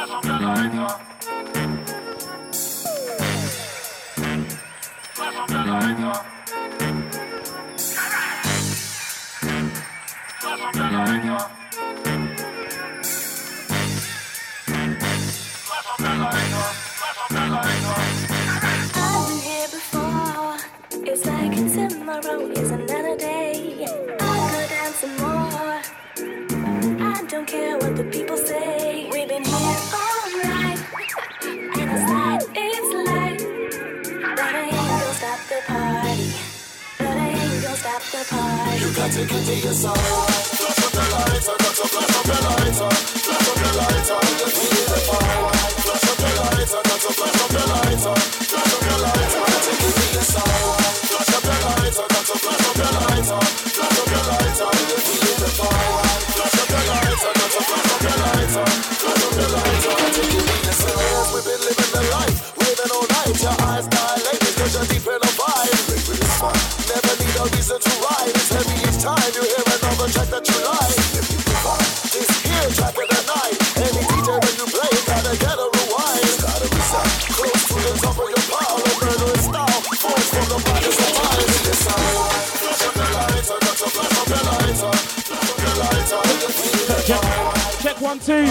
Check 1, 2.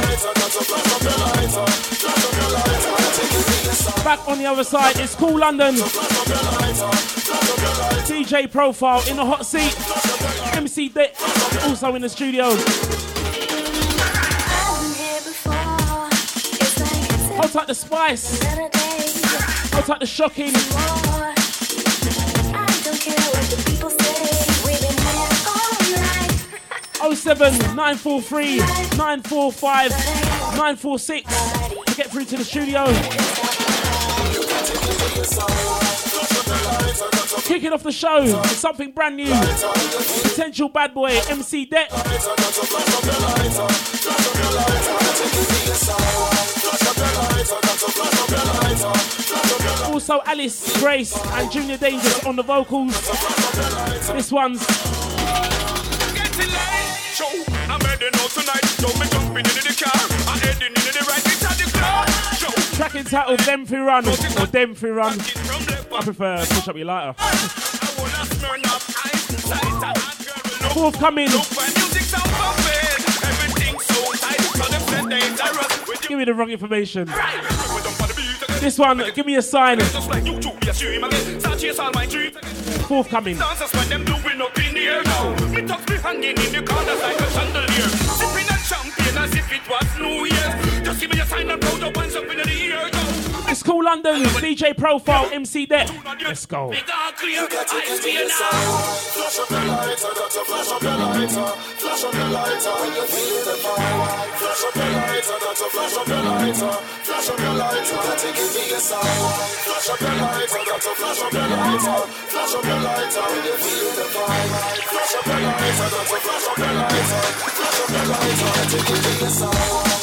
Back on the other side, it's Cool London. DJ Profile in the hot seat. MC Dick also in the studio. Hold tight the spice. Hold tight the shocking. 07 943 945 946 to get through to the studio. Kicking off the show with something brand new. Potential bad boy MC Det. Also Alice, Grace and Junior Dangerous on the vocals. This one's I'm heading out tonight. Don't be jumping into the car. I'm heading into the right into the club. Track entitled Them Fi Run or Them Fi Run. I prefer Push Up Your Lighter. Forthcoming. Give me the wrong information. This one, give me a sign. Forthcoming. It's Cool London, DJ Profile, MC Det. Let's go. Flash up your lighter, doctor, flash up your lighter. Flash up your lighter when you feel the fire. Flash up your lighter, doctor, flash up your lighter. Flash up your lighter, gotta give me a sign. Flash up your lighter, doctor, flash up your lighter. Flash up your lighter when you feel the fire. Flash up your lighter, doctor, flash up your lighter. Flash up your lighter, gotta give me a sign.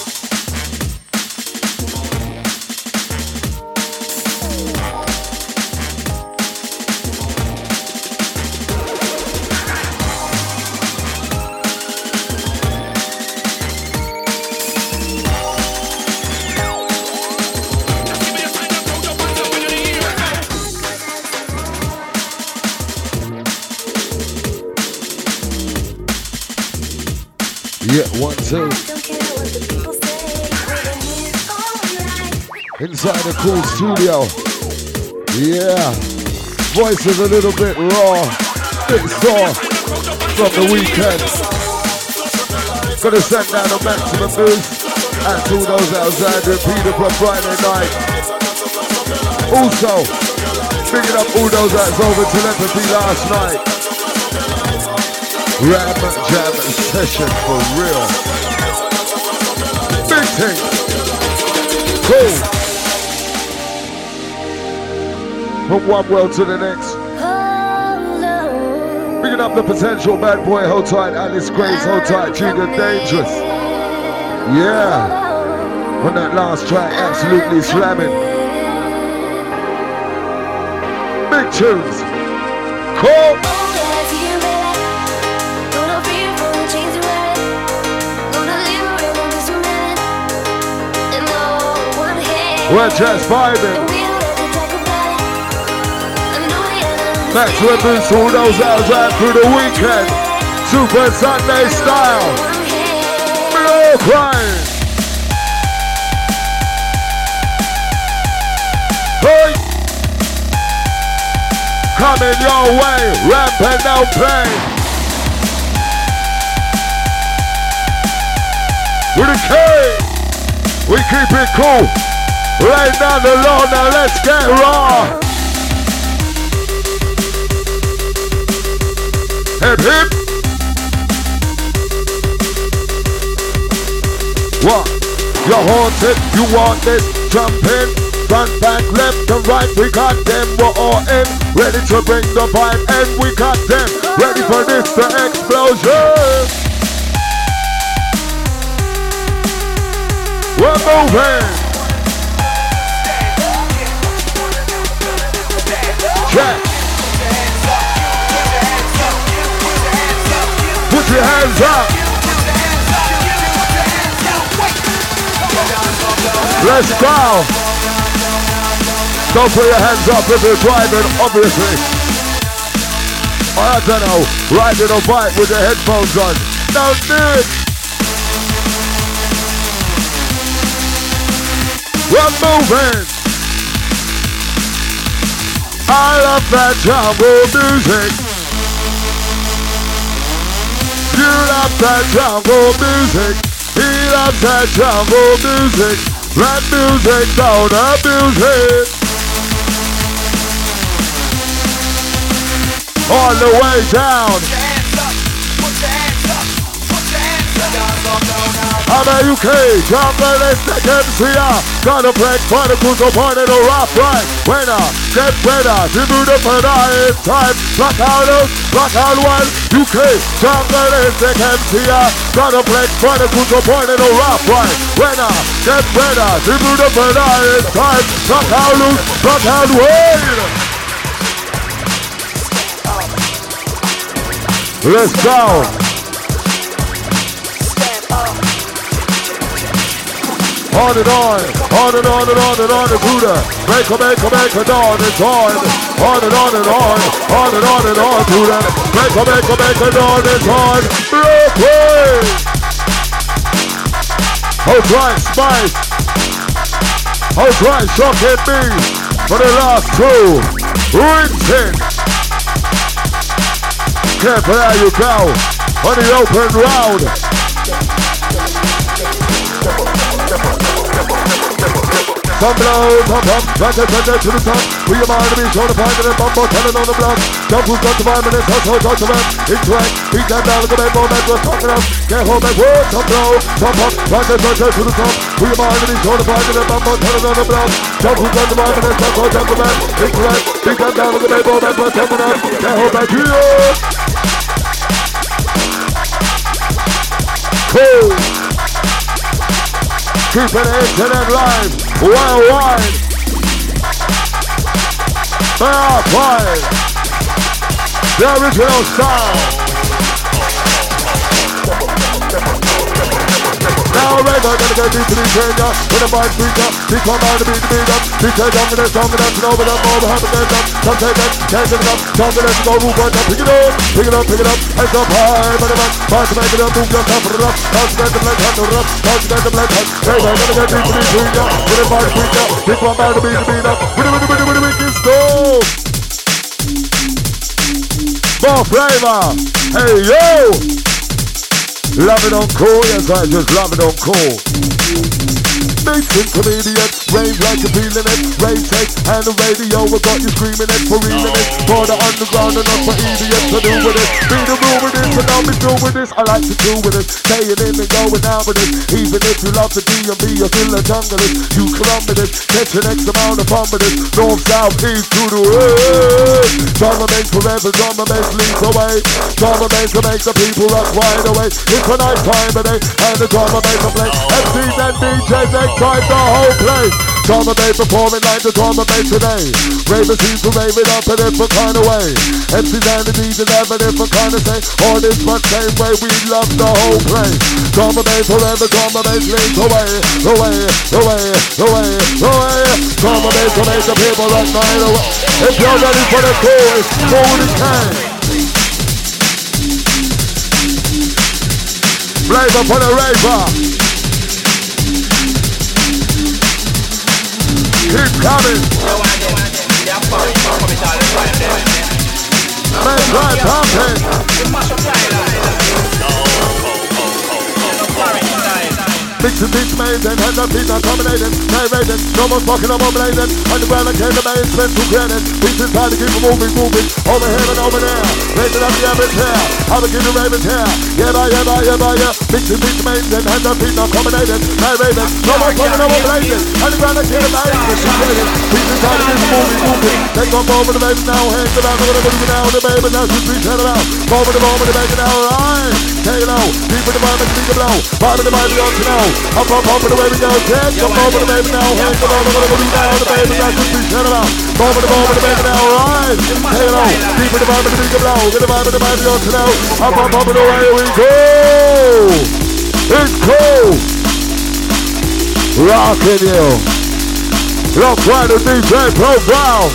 Yeah, 1, 2. Inside the Cool studio. Yeah. Voice is a little bit raw. Bit sore from the weekend. Gonna send down a maximum boost. And to those outside repeated for Friday night. Also, picking up all those that's over telepathy last night. Ram Jam session for real. Big thing. Cool. From one world to the next. Picking up the potential bad boy, hold tight, Alice Grace, hold tight, Junior Dangerous. Yeah. On that last track, absolutely slamming. Big tunes. Cool. And We're just vibing. Maximum boost all those hours out through the weekend. Super Sunday style. Blow crying. Hey! Coming your way, rampant no play. With a K, we keep it cool. Right down the low, now let's get raw. Hip hip. What? You're haunted, you want this, jump in. Front, back, left and right, we got them, we're all in. Ready to bring the vibe and we got them. Ready for this, the explosion. We're moving. Check. Put your hands up. Let's go. Don't put your hands up if you're driving, obviously. I don't know, riding a bike with your headphones on. Don't do it. We're moving. I love that jungle music. You love that jungle music. He loves that jungle music. That music, don't abuse it. On the way down. I'm a UK, junglist, I can see ya. Gonna break particles upon it or rough right. Winner, get better, do the fire, it's time. Block out one. UK, junglist, I can see ya. Gonna break particles upon it or rough right. Winner, get better, do the fire, it's time. Block out loose, block out wide. Let's go. On and on, on and on and on and on and Buddha. Make a dawn, it's on. On and on and on, on and on and on, Buddha. Make a dawn, it's on. Brooklyn! Outright Spice. Outright Shocking Me. For the last two. Rinsing. Careful how you go. On the open round. Some blow, pump, to the top. We are mind to be shown to find it and bumbo, telling on the block. Jump who's got the 5 minutes, hustle, touch the man. Interact, he can down like a bad ball, that's what's talking up. Get home and work, some blow, pump, to the top. We are mind to be shown to find it and bumbo, telling on the block. Jump who's got the 5 minutes, hustle, touch the man. Interact, he can down like a bad ball, that's what's talking up. Get home and here. Cool. Keeping it to them live, worldwide. Fine. The original style. Now right now, gonna get deep to the Kenya. With a mind speaker, he come out to beat the beat up. He said, I'm gonna and over them, over half again up. Some take it, can't get it up. Confidence, go move on, pick it up. Hands up high, but I'm fast to make it up, move yourself for it up. How's to get the black hand, or up, how's to get the black hand. Hey, I'm gonna get deep to the Kenya. With a mind speaker, he come out to beat the beat up. With a wicked stove. More flavor. Hey, yo. Love it on cool, yes I just love it on cool. Mixing comedian, rave like you're feeling it. Rave take and the radio, we got you screaming it for reading it. For the underground and not for idiots to do with it. Be the rule with this and I'll be through with this. I like to do with it, staying in and going out with it. Even if you love the D&B, you're still a junglist. You can run with it, catch an X amount of fun with it. North, south, east to the west. Drama makes forever, drama makes leads away. Drama makes to make the people rock wide away. It's a nice time today, and the drama makes a play. MCs and DJs excite the whole place. Drum and bass performing like the drum and bass today. Ravers seem to rave it up in a different kind of way. MCs and the DJs have a different kind of say. All this but same way we love the whole place. Drum and bass forever, drum and bass leads away, away, away, away, away. Drum and bass will make the people rock night away. If you're ready for the cool, it's cool as can. Flavor for the raver. Keep coming. Make right pumping. Mixing beats made and hands up beats are combinated. Narrated, no more fucking, no more blading. Underground like the basement to granite. Beats inside to keep it moving, moving. Over here and over there. Raising up the average hair. How to keep the ravens here. Yeah, bye, yeah, bye, yeah, bye, yeah. Mixing beats made and hands up beats are combinated. Narrated, no more fucking, no more blading. Underground like the basement to granite. Beats inside to keep it moving, moving. Take off over the baby now. Hands around, we're gonna move it now. The baby now should be turn around. Moment to moment, the baby now. Alright. Take it out. Deep in the moment, speak it low. Bottom of the mind, on to know. Up, and away we go. Take come over the baby now. Hands around, we're gonna move it now. The baby now should be turn around. Moment to moment, the baby now. Alright. Take it out. Deep in the moment, speak it low. Get the vibe of the mind, on to know. Up, and away we go. It's cool. Rocking you. Rock Rider DJ Program.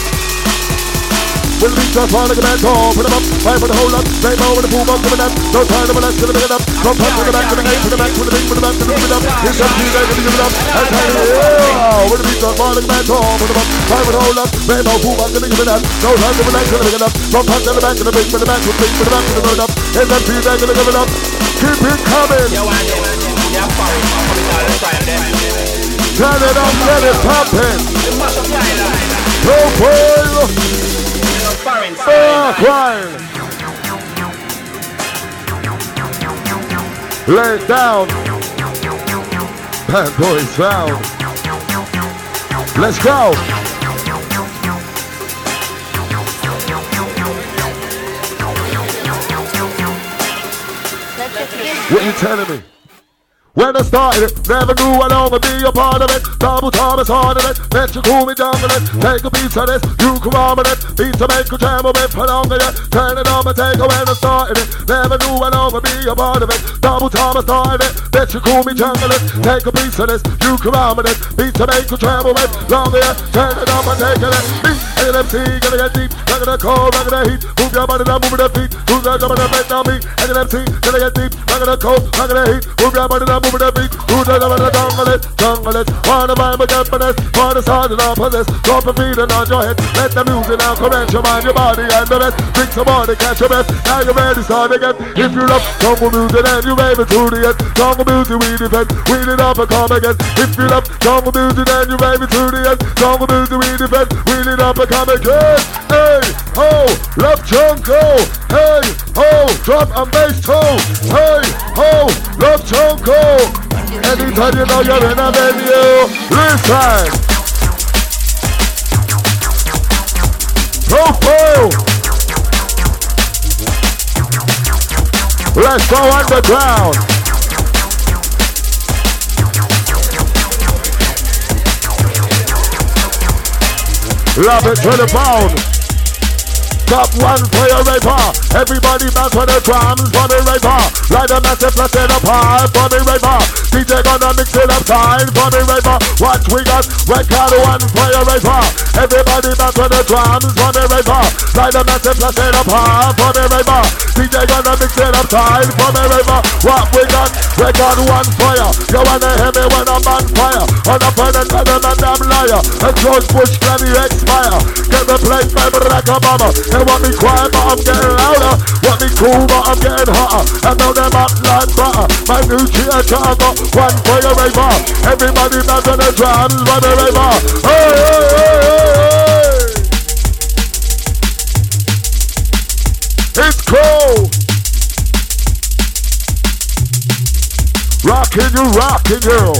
We'll reach us all like a man tall. Put them up, fight for the whole lot. Same over the boom up, coming up. No time to molest, gonna make it up. From front to the back, to the gate, to the back, to the big, to the back, to the big, up. It's up to you guys, gonna give it up. And time to yeah. We'll reach us all like a man tall. Put them up, fight for the whole lot. Same over boom up, gonna give it up. No time to molest, gonna make it up. From front to the back, to the big, to the back, to the big, to the back, to the big, up. It's up to you guys, gonna give it up. Keep it coming. Turn it up, let it poppin'. Profile. Crime. Lay it down. Bad boys found. Let's go. What you telling me? When I started it, never knew I'd only be a part of it. Double Thomas hard of it, let you cool me down with it. Take a piece of this, you come on with it. Beat to make a jam of it, put on with it. Turn it on and take it when I started it. Never knew I'd only be a part of it. Double Thomas started it, let you cool me down with it. Take a piece of this, you come on with it. Beat to make a jam of it, long here. Turn it on and take it. Beat, NMC, gonna get deep. Look at the cold, look at the heat. Move your body down, move your feet. Who's that jumping the face now me? NMC, gonna get deep. Look at the cold, look at the heat. Move your body down. Move the beat, who does the jungle it, wanna find my happiness, for the side and opposite, drop a feet and on your head, let the music now correct your mind, your body and the rest, drink some water, catch your breath, now you're ready, start again, if you love jungle music and you rave it to the end, jungle music we defend, wheel it up and come again, if you love jungle music and you rave it to the end, jungle music we defend, wheel it up and come again, hey, ho, love jungle, hey, ho, drop and bass tone, hey, ho, love jungle. Anytime you know you're in a venue, listen. Profile. Let's go underground. Love it to the bone. Top one for your raper. Everybody bounce for the drums for the raper. Ride a massive plus in a pie for the raper. DJ gonna mix it up time for the raper. Watch we got record one for your raper. Everybody bounce for the drums for the raper. Ride a massive plus in a pie for the raper. DJ gonna mix it up time for the raper. What we got record one for you. You wanna hear me when I'm on fire. On a pen and tell them I'm damn liar. And George Bush can you expire. Get the plate by Barack Obama. They want me quiet but I'm getting louder. Want me cool but I'm getting hotter. I know them up like butter. My new theater I got one for your raver. Everybody back on the drums for the raver. Hey, hey, hey, hey, hey. It's cool. Rockin' you.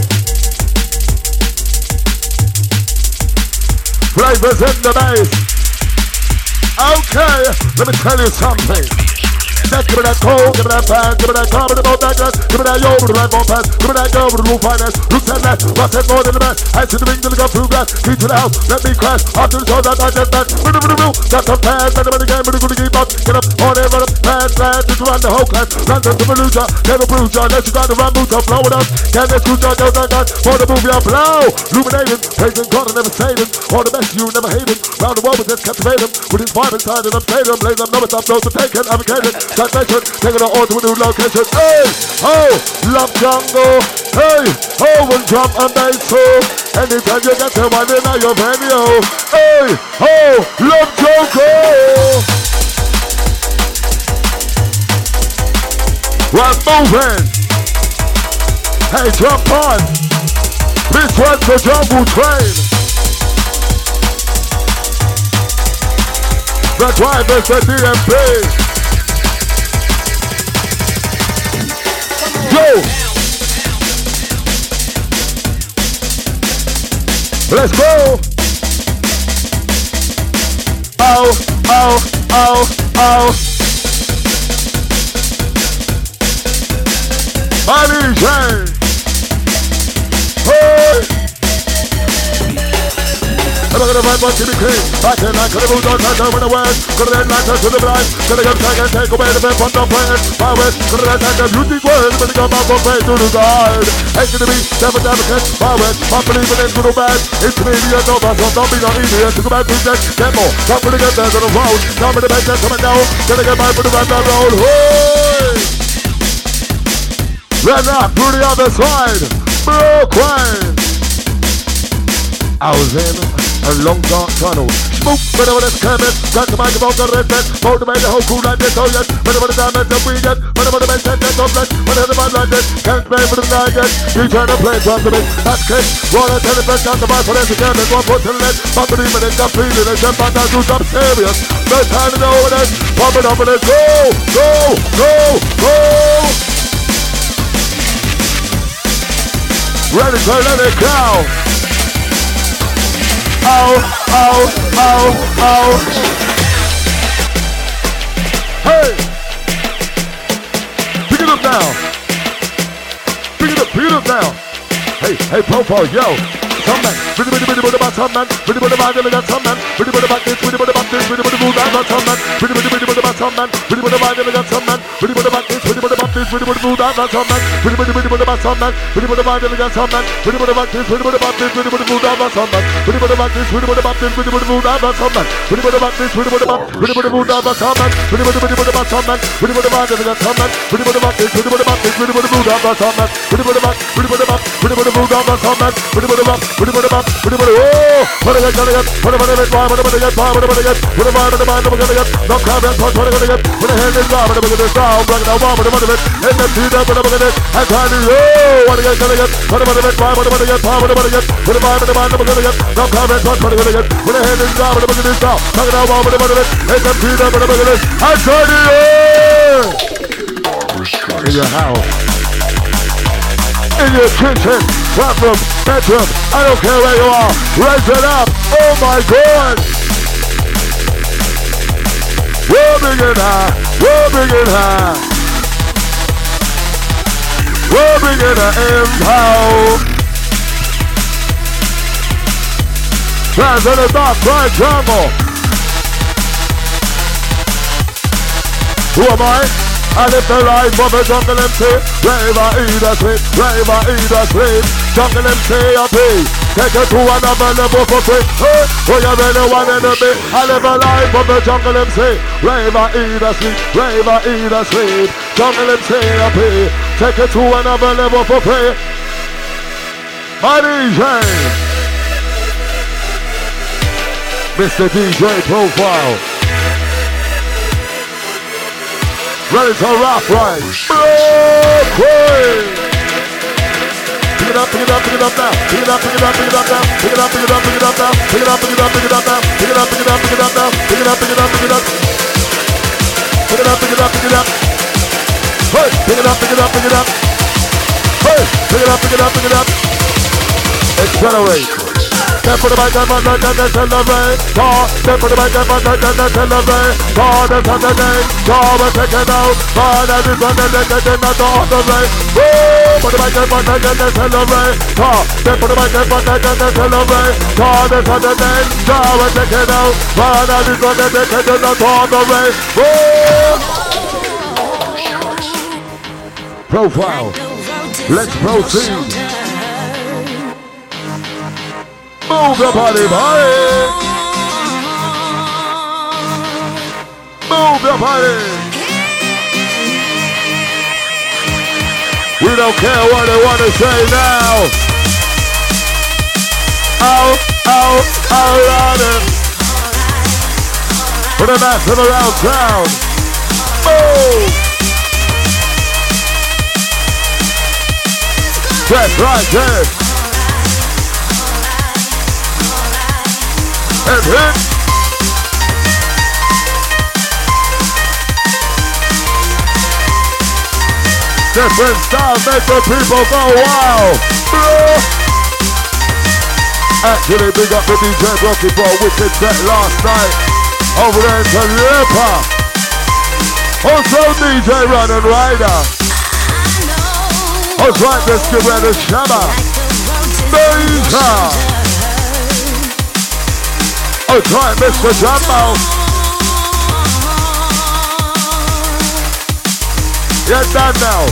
Flavors in the bass. Okay, let me tell you something. Let's give me that cold, give me that pan, give me that car with the mouth that glass, give me that yo with the right ball pass, give me that girl with the roof finance, look at that, rock that more than the man, hands to the ring, till the gun through glass, key to the house, let me crash, after the show that I just back, got some pads, and the game, but the good keep up, get up, on it, run up, pads, just run the whole class, London to Maluja, never bruise ya, let you got the run, boots up, blow it up, can't let you judge, those I got, for the movie I blow, illuminating, praising God and never saving, all the best you never hated, round the world with this captivating, with his vibe inside and I'm stadium, blaze up, number top, those to take it, advocating, translation, taking it on to a new location, hey, oh, love jungle, hey, oh, one drum and bass, so, anytime you get to one in your venue, hey, oh, love jungle, we're moving, hey, jump on, this one's the jungle train, the driver's the DMP, yo, let's go, oh, oh, oh, oh, my DJ, hey, I'm gonna find what to be king. Back in like the mood on time when the west. Gonna then like to the blind. Gonna get back and take away the bed from the plan. My west. Gonna let that beauty world. But come out from pray to the God. Ain't gonna be never advocate. My west. My believing in good or bad. It's me, you know, but don't be not easy. To go back to that demo. Come to get there on the road. Come to the bed that's coming down. Gonna get back for the run down the road. Hey! Red rock to the other side. Brooklyn. I was in a long dark tunnel. Smoke, whenever it's coming. Got the microphone, got the red pen. Motivate the whole crew like this, oh yes. Whenever the diamonds that we get. Whenever the men that's on flesh. Whenever the man like this. Can't play for the night yet. You turn to play, drop to me. That's kick. Water, telephone, got the vibe for them to get it. One foot to the left. But believe it, got feeling it. Jump on down, do something serious. No time to know what it is. Pump it up and let's go. Go, go, go. Ready to let it go. Oh, oh, oh, oh. Hey! Pick it up now. Pick it up now. Hey, profile, yo. Some man, pretty about some man, pretty about some man, pretty about this, pretty about this, pretty about some man, pretty about some man, pretty about some man, pretty about this, pretty about this, pretty about some man, pretty about some man, pretty about some man, pretty about this, pretty about this, pretty about some man, pretty about this, pretty about this, pretty about some man, pretty about this, pretty about some man, pretty about some man, pretty about some man, pretty about this, pretty about this, pretty about some man, pretty about some man, pretty about oh, what are you gonna get? What are you gonna get? What are you gonna get? What are you gonna get? What are you gonna get? No comment, what are you gonna get? What the hell is that? What are you gonna get? I'm bringing out one, what are you gonna get? In the feed up, what are you gonna get? And tiny, oh, what are you gonna get? What are you gonna get? What are you gonna get? What are you gonna get? What are you gonna get? No comment, what are you gonna get? What the hell is that? What are you gonna get? Bringing out one, what are you gonna get? In the feed up, what are you gonna get? And tiny, oh, in your house, in your kitchen, bathroom, bedroom, I don't care where you are, raise it up, oh my God! We're big and high, we're big and high, we're big and high, Trans in the dark, right jungle. Who am I? I live the life of a jungle MC. Raver either sleep, raver either sleep. Jungle MC a pay. Take it to another level for free. Hey, oh you really want enemy? I live a life of a jungle MC. Raver either sleep, raver either sleep. Jungle MC a pay. Take it to another level for free. My DJ, Mr. DJ Profile. Ready to rock right. Brooklyn. Pick it up, pick it up, pick it up now. Pick it up, pick it up, pick it up now. Pick it up, pick it up, pick it up now. Pick it up, pick it up, pick it up now. Pick it up, pick it up, pick it up now. Pick it up, pick it up, pick it up. Pick it up, pick it up, pick it up. Hey, pick it up, pick it up, pick it up. Hey, pick it up, pick it up, pick it up. Accelerate. Step for the mic and man and the celebrate. Step for the mic and man and the celebrate. The Saturday, we're taking out. Man and this one, they're getting out of the way. For the mic and man and the celebrate. Step for the mic and man and the celebrate. The Saturday, we're taking out. Man and this one, they're getting out of the way. Profile. Let's proceed. Move your body, body. Move your body. We don't care what they want to say now. Out, loud it. For the massive around town. Move. That's right there. And hit. Different style make the people go wow. Actually, big up the DJ Rocky for a wicked set last night. Over there in Talipa. Also DJ Run and Rider. I was right, let's give her the Shabba. Major. I was right, Mr. Jumbo. You're done now.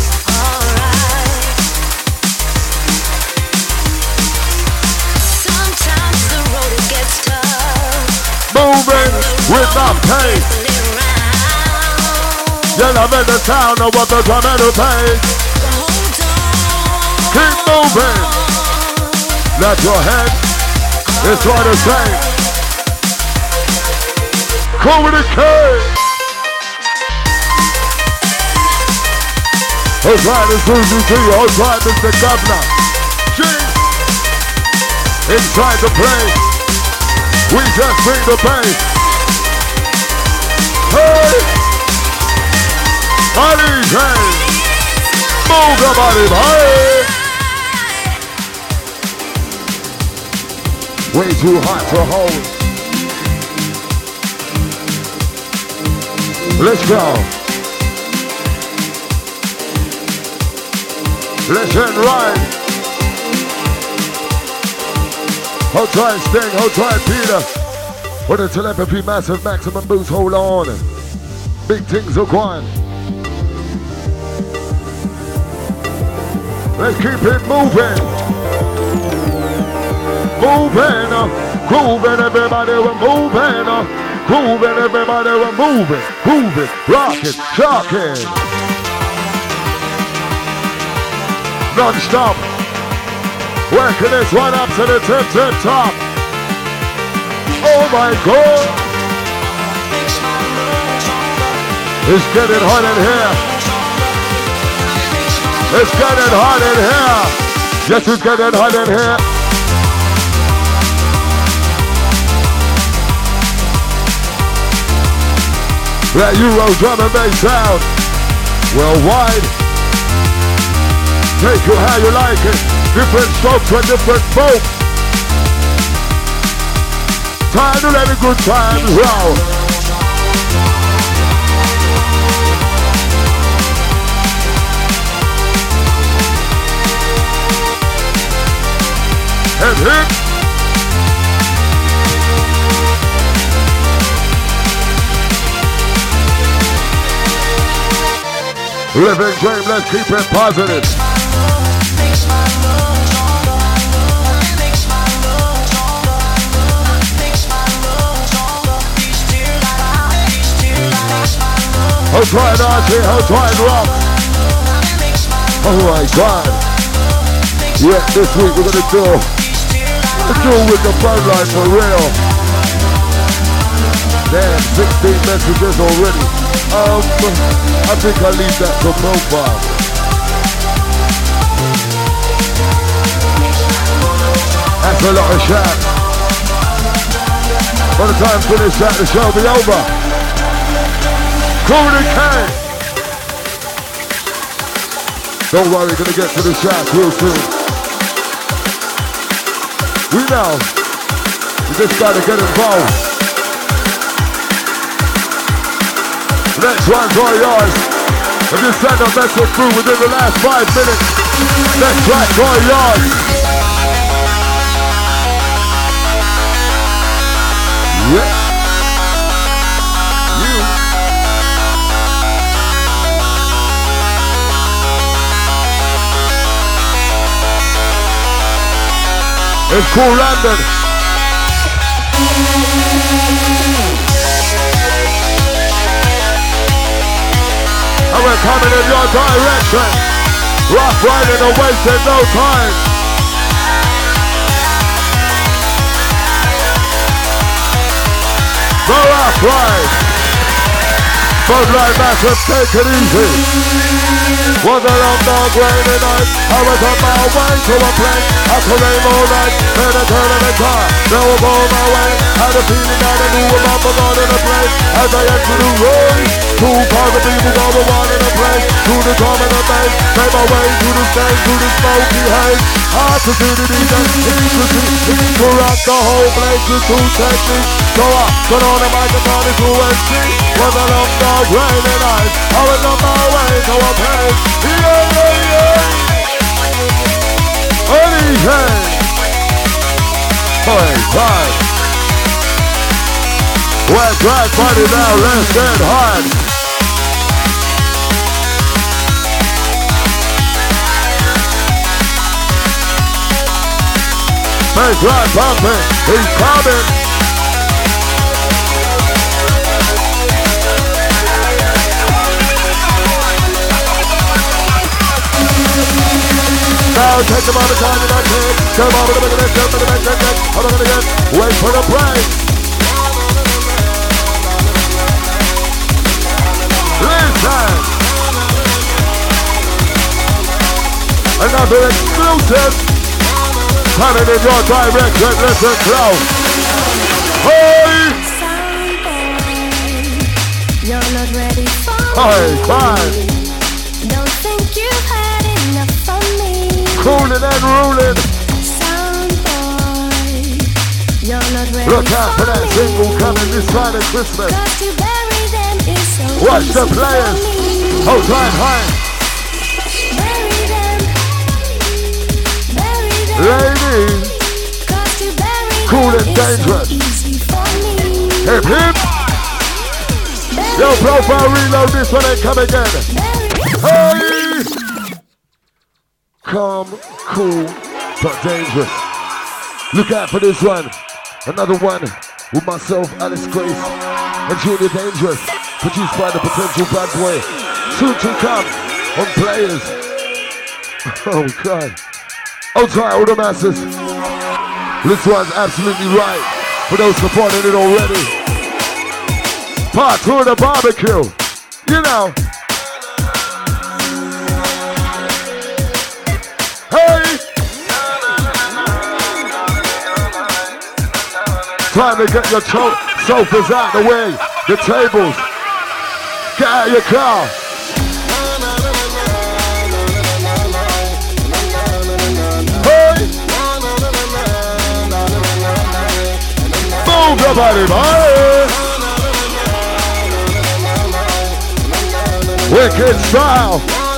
Sometimes the road gets tough. Moving with my pain. You're not in the town of what the drum and the pain. Keep moving. Let your head. It's what I say. Cool with the K. Who's right, it's Susie T. Who's right, Mr. Governor. G. Inside the place. We just bring the bass. Hey. Body change. Move your body, body. Way too hot to hold. Let's go. Let's end right. Hold tight, Sting. Hold tight, Peter. For the telepathy, massive maximum boost. Hold on. Big things are going. Let's keep it moving. Moving, grooving, everybody, we're moving, grooving, everybody, we're moving, grooving, rocking, shocking, non-stop, working this one up to the tip top. Oh my God, it's getting hot in here. It's getting hot in here. Yes, it's getting hot in here. That Euro drum and bass sound worldwide. Take you how you like it. Different strokes for different folks. Time to let a good time roll. And hit. Living dream, let's keep it positive. Hold tight, Archie, hold tight, rock. Oh my God. Yeah, this week we're gonna do with the phone line for real. Damn, 16 messages already. I think I'll leave that to profile. That's a lot of shots. By the time finish that, the show will be over. Cool the K. Don't worry, we're gonna get to the shots real soon. We know You just gotta get involved. Next one's all yours. If you send a message through within the last 5 minutes, next track's all yours. Yeah. It's Cool London. And we're coming in your direction. Rough riding and wasting no time. Go rough ride. Floodlight massive, take it easy. Was a long dog rainy night. I was on my way to a place. I could aim all night. Then I turned in the car. Now I'm on my way. Had a feeling that I knew about the God in the place. As I entered the road, 2,000 people going on in the place. To the drum and the bass. Made my way to the stage, to the smoky haze. Hard to see the DJ. It's to rock the whole place with 2 techniques. So I turn on the microphone into MC. Was a long dog rainy night. I was on my way to a place. Anything. Boy, time. We're drag party now, let's get hard. Hey, drag pumping, he's coming. Now take them all the time that I can. Come on, I'm gonna get. Wait for the break. Listen. Another exclusive. Coming in your direction. Listen close. Hey. You're not ready for me. Hey, fine. Don't think you've had enough from me. Cooling and ruling. Sound boy, you're not ready. Look out for that single coming this side of Christmas. Cause to bury them is so Watch easy the players. for me. Hold time high. Bury them. Bury them. Ladies. Cause to bury Cool them and is dangerous. so easy for me. Hip hip. Bury Yo, profile reload this one and come again. Hey! Calm, cool, but dangerous. Look out for this one. Another one with myself, Alice Grace, and Junior Dangerous. Produced by the Potential Bad Boy. Soon to come on Players. Oh God. Outside all the masses. This one's absolutely right. For those supporting it already. Part 2 of the barbecue. You know. Hey! Time to get your sofas out the way. The tables. Get out of your car. Hey! Move your body, boy! Wicked style.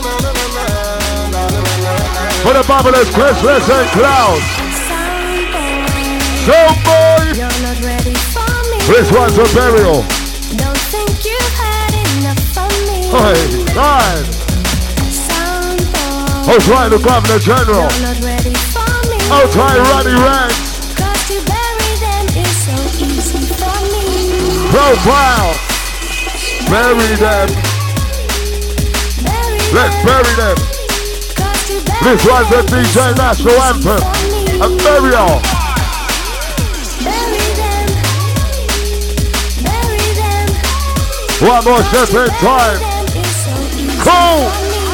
For the bubblers, Christmas and clouds. So boy, You're not ready for me. this one's a burial. Don't think you've had enough from me. Hey, fine. Sound boy. I'll try the Governor General. You're not ready for me. I'll try Roddy Ranks. Cause to bury them is so easy for me. Profile. Bury them. Let's bury them. This one's a DJ National Anthem. A burial. Bury them. Bury them. One more step in time. Cool.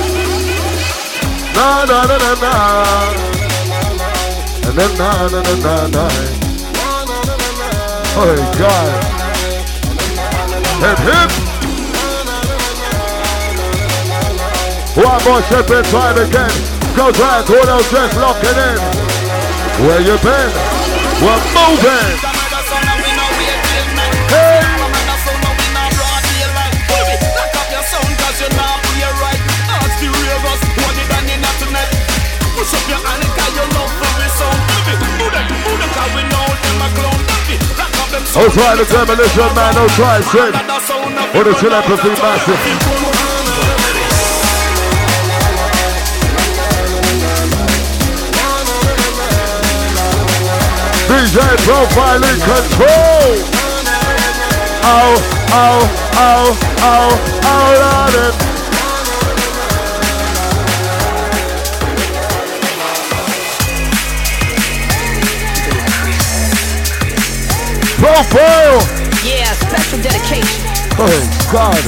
Na na na na na. And then na na na na na. Oh God. Hip hip. One more step in time again. Go to all those just locking in. Where you been? We're moving. Oh, try the demolition man, oh, try sin. What a telepathy massive. DJ profiling control. Ow, ow, ow, ow, ow, on it. Profile. Yeah, special dedication. Oh God.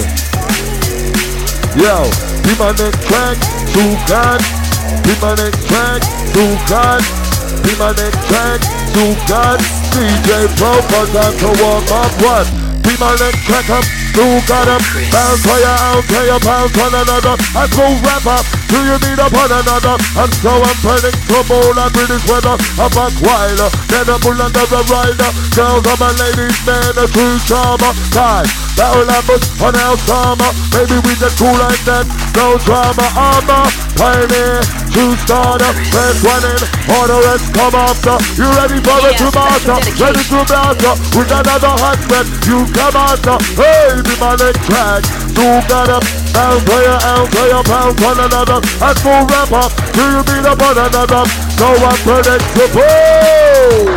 Yo, be my next track, too God. Be my next track, too God. Be my next track, too God. DJ Pro, time to warm up what? Be my next track up, too God up. Bounce for ya, out for ya, bounce one another. I go rap up, do you need upon another? And so I'm predictable and British weather. A back wilder, then a bull under the rider. Girls are my ladies, men a true charmer. Time, battle ambers on our summer. Maybe we just cool like that, no drama. Armor, pioneer, true starter. First one in, all the rest come after. You ready for the tomato? Ready to master with another husband. You come after. Hey, be my next track. You got up, pound player, pound one another. And full rapper, do you mean upon another? So unpredictable.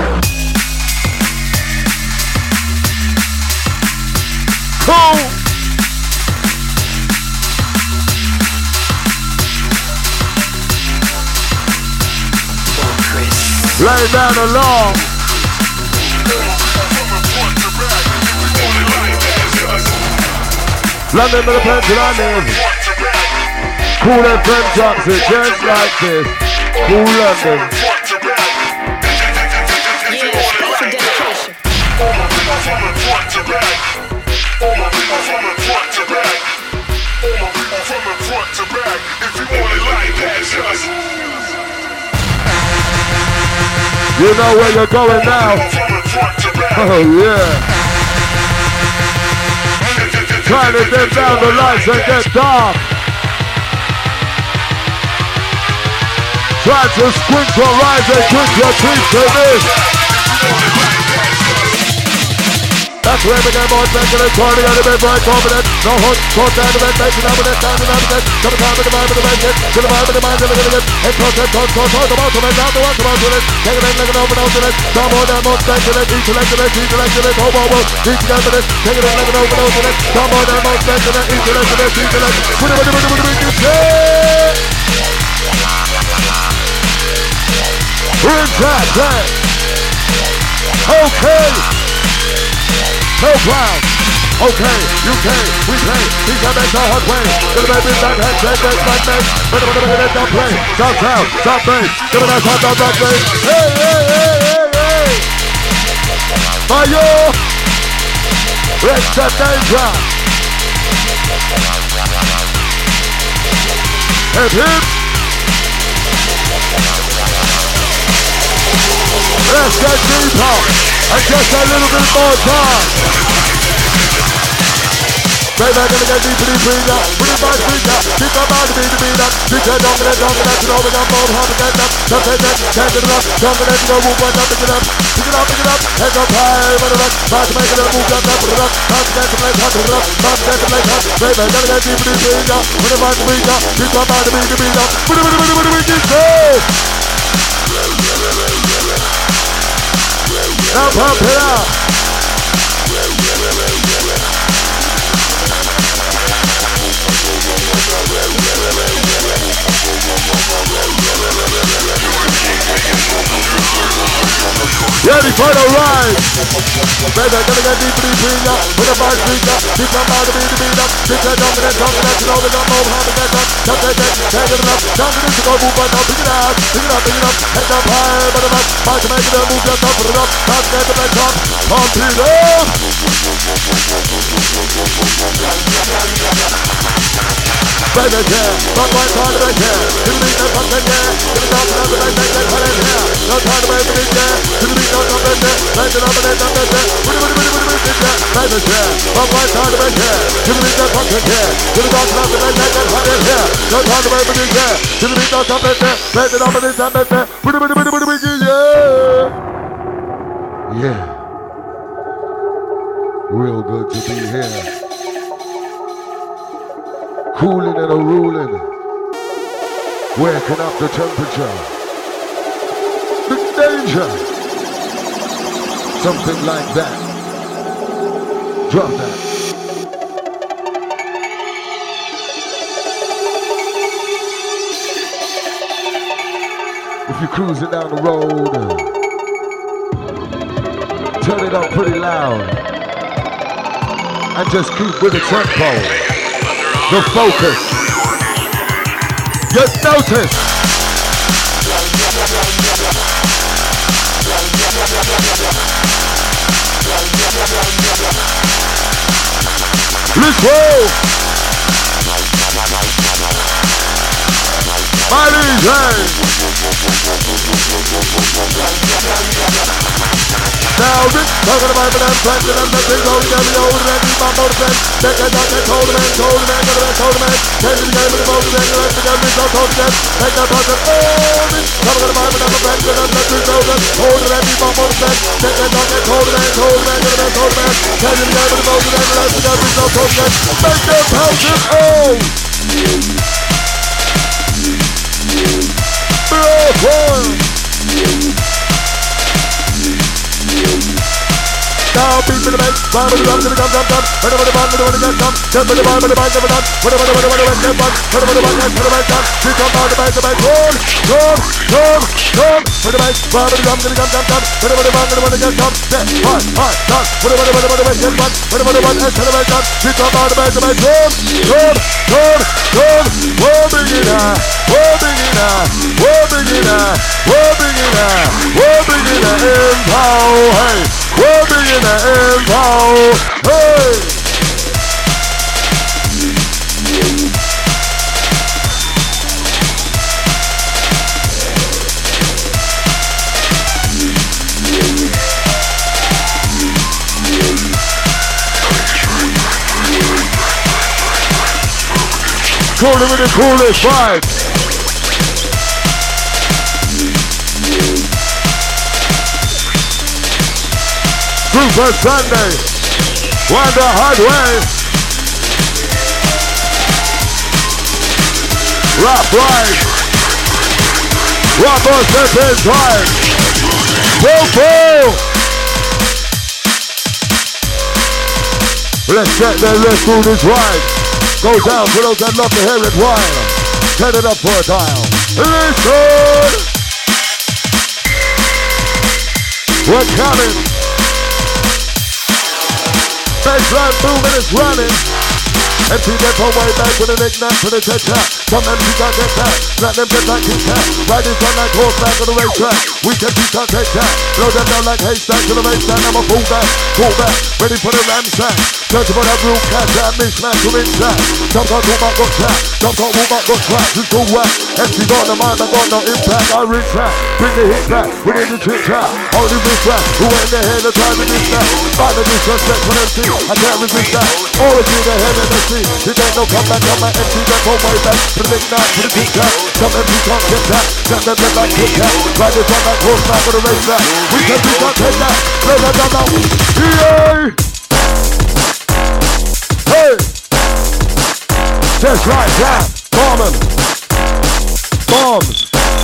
Cool. Lay down the law. London with a pencil on it. Cool FM drops it just like this. Cool London. Yeah, special dedication. You know where you're going now. Oh yeah. Trying to dim down the lights and get dark. Try to squint your eyes and twist your teeth to this. That's where we get more sensitive, turning on the bed, right confident. No hook, short down the bed, making up with it, down and up with it. Come time with the mind of the blanket, to the mind of the mind of the minute. Head concept, talk about to it, down the one, come out with it. Take it in, like an open out with it. Some more than most sensitive, each elected, hope over. Each gun with it, take it in, like an open out with it. Some more than most sensitive, each elected, put it, we're in track, okay. No clown. Okay, UK, we play. He's a mental hot way. Gonna make me back head, check, that's my name. But I'm gonna let them play. South Town, South Bay. Gonna make hot down that way. Hey, hey, hey, hey, hey. Mayo. Let's set that drop. Hip, hip. Let's get deeper. And just a little bit more time. Baby, I'm gonna get deep in the finger. Put it back, finger. Keep on out, beat the beat up. Keep your dominant, you know, we got more, how to get up. Just take it, stand it up. Dominant, you know, move one up, pick it up. Pick it up, pick it up. Head up high, run it up. Try to make it up, move up, put it up. Try to get the place hot, put it up. Try to get the place hot. Baby, I'm gonna get deep in the finger. Put it back, finger. Keep on out, beat the beat up. Put it, go! Now pump it up. Ready for the ride. Baby, gonna get deep in the finger. Put a bar speaker. Keep on out, beat the beat up. Keep that dominant, you know, we got more, how to get up. Just take it, take it up. Dominant, you go move on up, pick it up, pick it up, pick it up. Head up high, but I'm up. Try to make it up, move your top, put it up. Try to get the place up. Pump it up. Baby, yeah, but my time right here. To the beat, that's something, yeah. To the top, another night, make that cut in here. No time to make it, yeah. To the beat, that's something, yeah. Make it up and then up, yeah. Put it, yeah. Baby, yeah, but my time right here. To the beat, that's something, yeah. To the top, another night, make that cut in here. No time to make it, yeah. To the beat, that's something, yeah. Make it up and then up, yeah. Put it, yeah. Yeah. good to be here. Cooling and a ruling. Waking up the temperature. The danger. Something like that. Drop that. If you're cruising down the road, turn it up pretty loud and just keep with the tempo, the focus. Just notice. Let's go. My DJ. Now this talking about the damn friends and the things old and the old and the bump out friends. Take a dog and told man, told man, got a man, told man. Take the game of the boat and the rest of them is all told again. Take that person, oh, this talking about the damn friends and the things old and told man, the bump out friends. Take a dog and told man, got a man, told man. Take the game of the boat and the rest of them is all told again. Make them houses old. Now beat to the bass, rhyme with the drum to the dum. Whenever the band, whenever the get come, jump with the vibe, with the vibe never done. Whenever the get fun, whenever the band gets to the bass done. We come down the bass, run. With the bass, rhyme with the drum to the dum. Whenever the band, whenever the get come, set, high, done. Whenever the bass get fun, whenever the band gets to the bass done. We come down the bass, run. We're bringing her, we're bringing her, we're bringing her, we're bringing her, we're bringing her in power, hey. We're bringing the info, hey! Cooler with the coolest vibes. Super Sunday, Wonder Hard Way, Rock Right, Rock on Step in Time, Whoa! Let's do this right. Go down for those that love to hear it wild. Turn it up for a time. Listen! We're coming. Baseline 2 minutes running. MC get from way back with an ignite to the jet track. Some MC can't get back, let them get back in track. Riding on like horseback on the racetrack. We can beat can't take that. Blow them down like haystack to the racetrack. I'm a fullback, ready for the ramsack. Search for that real cat, that mismatch to inside. Jump on, move out, go track. Jump on, move out, go track. Just go whack. MC got the mind, I got no impact. I retract, bring the hit back. We need the trick track. All the wrist back. Who ain't the head of time in this back? Fight the disrespect for MC. I can't resist that. Always in the head of the sea. It ain't no comeback on my MC. That go way back. For the big night, for the big track. Some MC can't get that. Some them get back, kick that. Ride this on that horse back for the race back. We can't take that. Blow that down now. Yay! Hey! Just like that. Bombing. Bombs.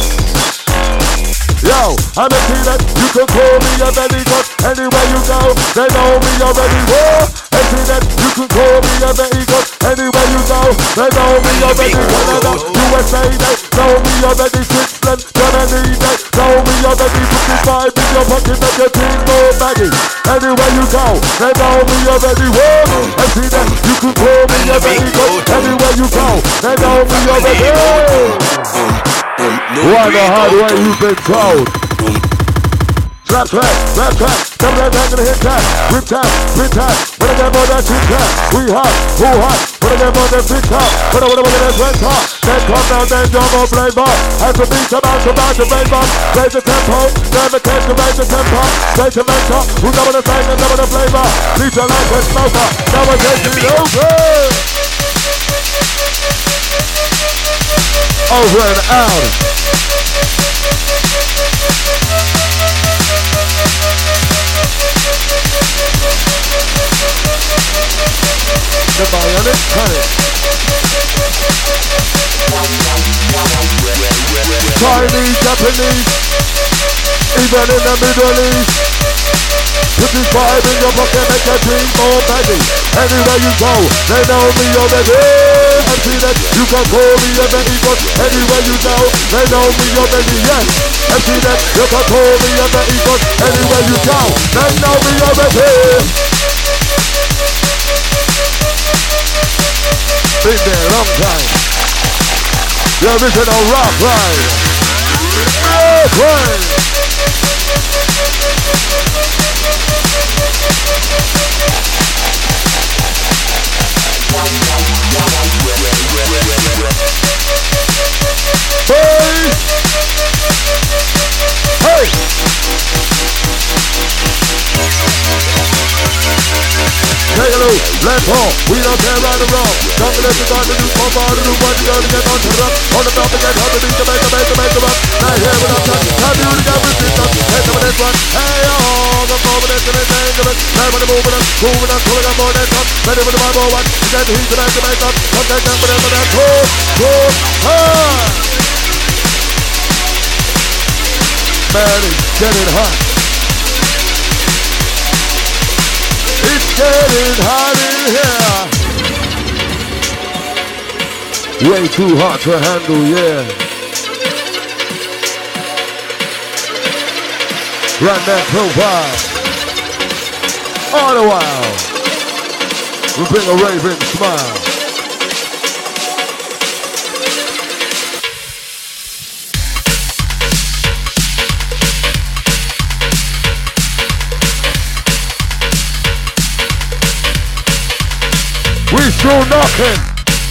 Yo, I'm a peanut, you can call me a very good. Anywhere you go, they know me already. Whoa, a peanut, you can call me a very good. Anywhere you go, they know me already. Canada, USA, they know me already. Switzerland, Germany, they know me already. 55 in your pocket, make your team go baggy. Anywhere you go, they know me already. Whoa, a peanut, you can call me a very good. Anywhere you go, they know me already. Why the hard way you've been told? Slap track, come right back to the hit track. Rip tap, when I get more that shit track. We hot, who hot, when I get more that big top. When I wanna look at that red top. Then come down, then jump on play ball. As the beat come out, the rain bomb. Raise the tempo, never catch to raise the tempo. Straight to mentor, who's over the thing and over the flavor. Leave your life and smoker, now we're taking it over. Over and out. it, cut it. Chinese, Japanese, even in the Middle East. Put this vibe in your pocket, make your dream more baggy. Anywhere you go, they know me already. I see that you can call me a Betty, but anywhere you go, they know me already. Yes, I see that you can call me a Betty, but anywhere you go, they know me already. Been there a long time. The original rock ride. Rock ride. Hey! Hey! Take a look, let's go. We don't care right or wrong. Don't let the God to do come on to do what you gotta get on to rock. On the top again, how to beat the make the rock. Now here with us, how do you get with this up? Hey, come on this one. Hey, oh, the moment is in the name of it. Now when the moving up, pulling up more than top. Ready for the Bible one. You get the heat to make up. Come take them for them for that. Cool, man, it's getting hot. It's getting hot in here. Way too hot to handle, yeah. Run that profile. All the while, we bring a raving smile. We still knocking.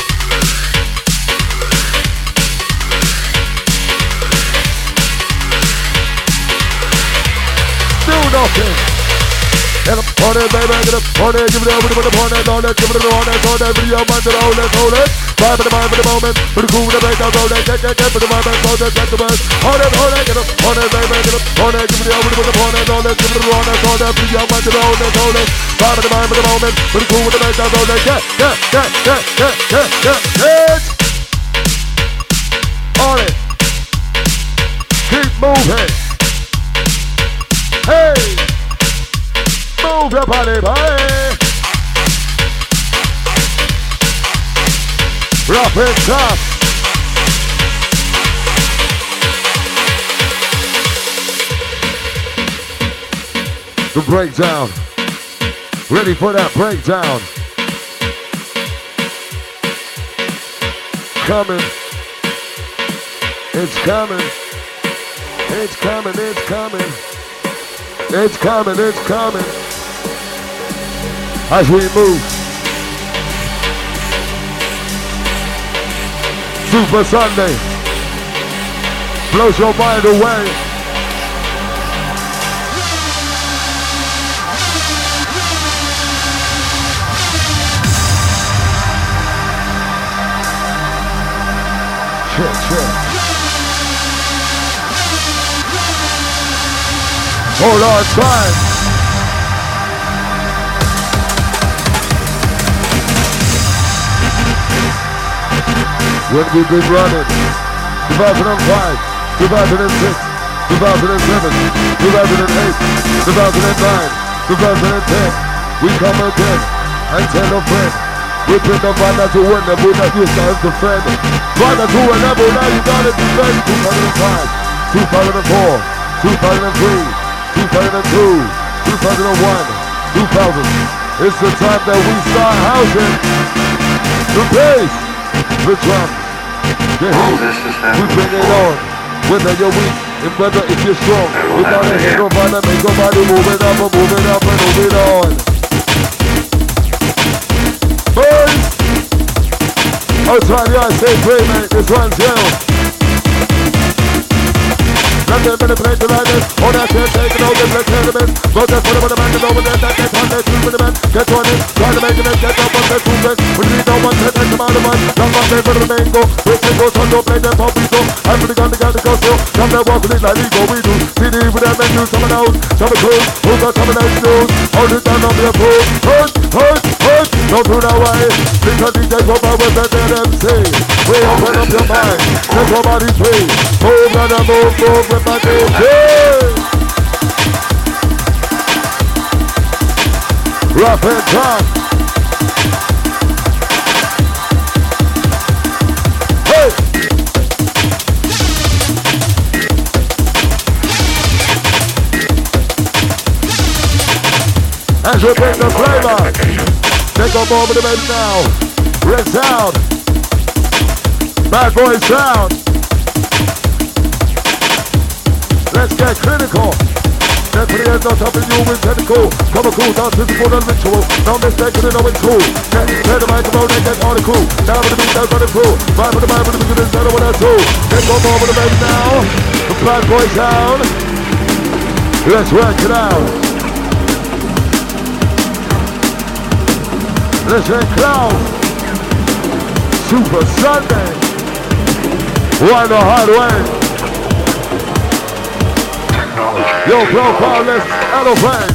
Still knocking. Get up on it, baby, get up on it, give it up, put it on it, all that, give it on it, all that, video, mind it, all that, hold it. Vibe for the mind for the moment, for the cool, the breakdown, all that, get, for the mind, all that, get the best. Hold it, get up on it, baby, get up on it, give it up, put it on it, all that, give it on it, all that, video, mind it, all that, hold it. Vibe for the mind for the moment, for the cool, the breakdown, all that, get. On it. Keep moving. Hey. Move your body, boy. Rough and tough. The breakdown. Ready for that breakdown. Coming. It's coming. It's coming. It's coming. It's coming. It's coming. As we move. Super Sunday. Blows your mind away. Check. Hold on tight. When we've been running 2005, 2006, 2007, 2008, 2009, 2010, we come again and tell a friend. We bring the father to win, the Buddha used to have to defend. Father to a level, now you gotta defend. 2005, 2004, 2003, 2002, 2001, 2000. It's the time that we start housing the bass, the drum, the heat. We bring it on, whether you're weak and whether if you're strong. Without a hit or father, make your body move it up and move it on. Boys, I'll try to say play, mate. This one's you. Nothing manipulate the lightness. All that shit taking over the elements. Go just put them on the man and over there. That get on there, two for the man. Get on it. Try to make it get up on the two friends. When you don't want to take them out of man. Come on, play for the mango. Which they go on, don't play them pop so. I'm for the gun, the go so. Come there, walk with it like ego, we do. CD with them and do someone else. Some of those who got some of those shoes. Hold it down on the approach. Hold. Don't do that way. Because DJ come out with the MC. We open up your mind. Let your body free. Move and move with my DJ. Rough and tough. Hey! As we bring the flavor, take a moment of it now. Red sound, bad boy sound. Let's get critical. Definitely is not helping you with technical. Come a cool, dance physical and ritual. No mistaken and no it's cool. Turn the microphone and get article. Down with the beat, down with the crew. Vibe with the vibe with the beat, instead of what I do. Take a moment of it now. The bad boy sound. Let's work it out. Let's get clown. Super Sunday. Why the hard way? Yo, profile, let's elevate.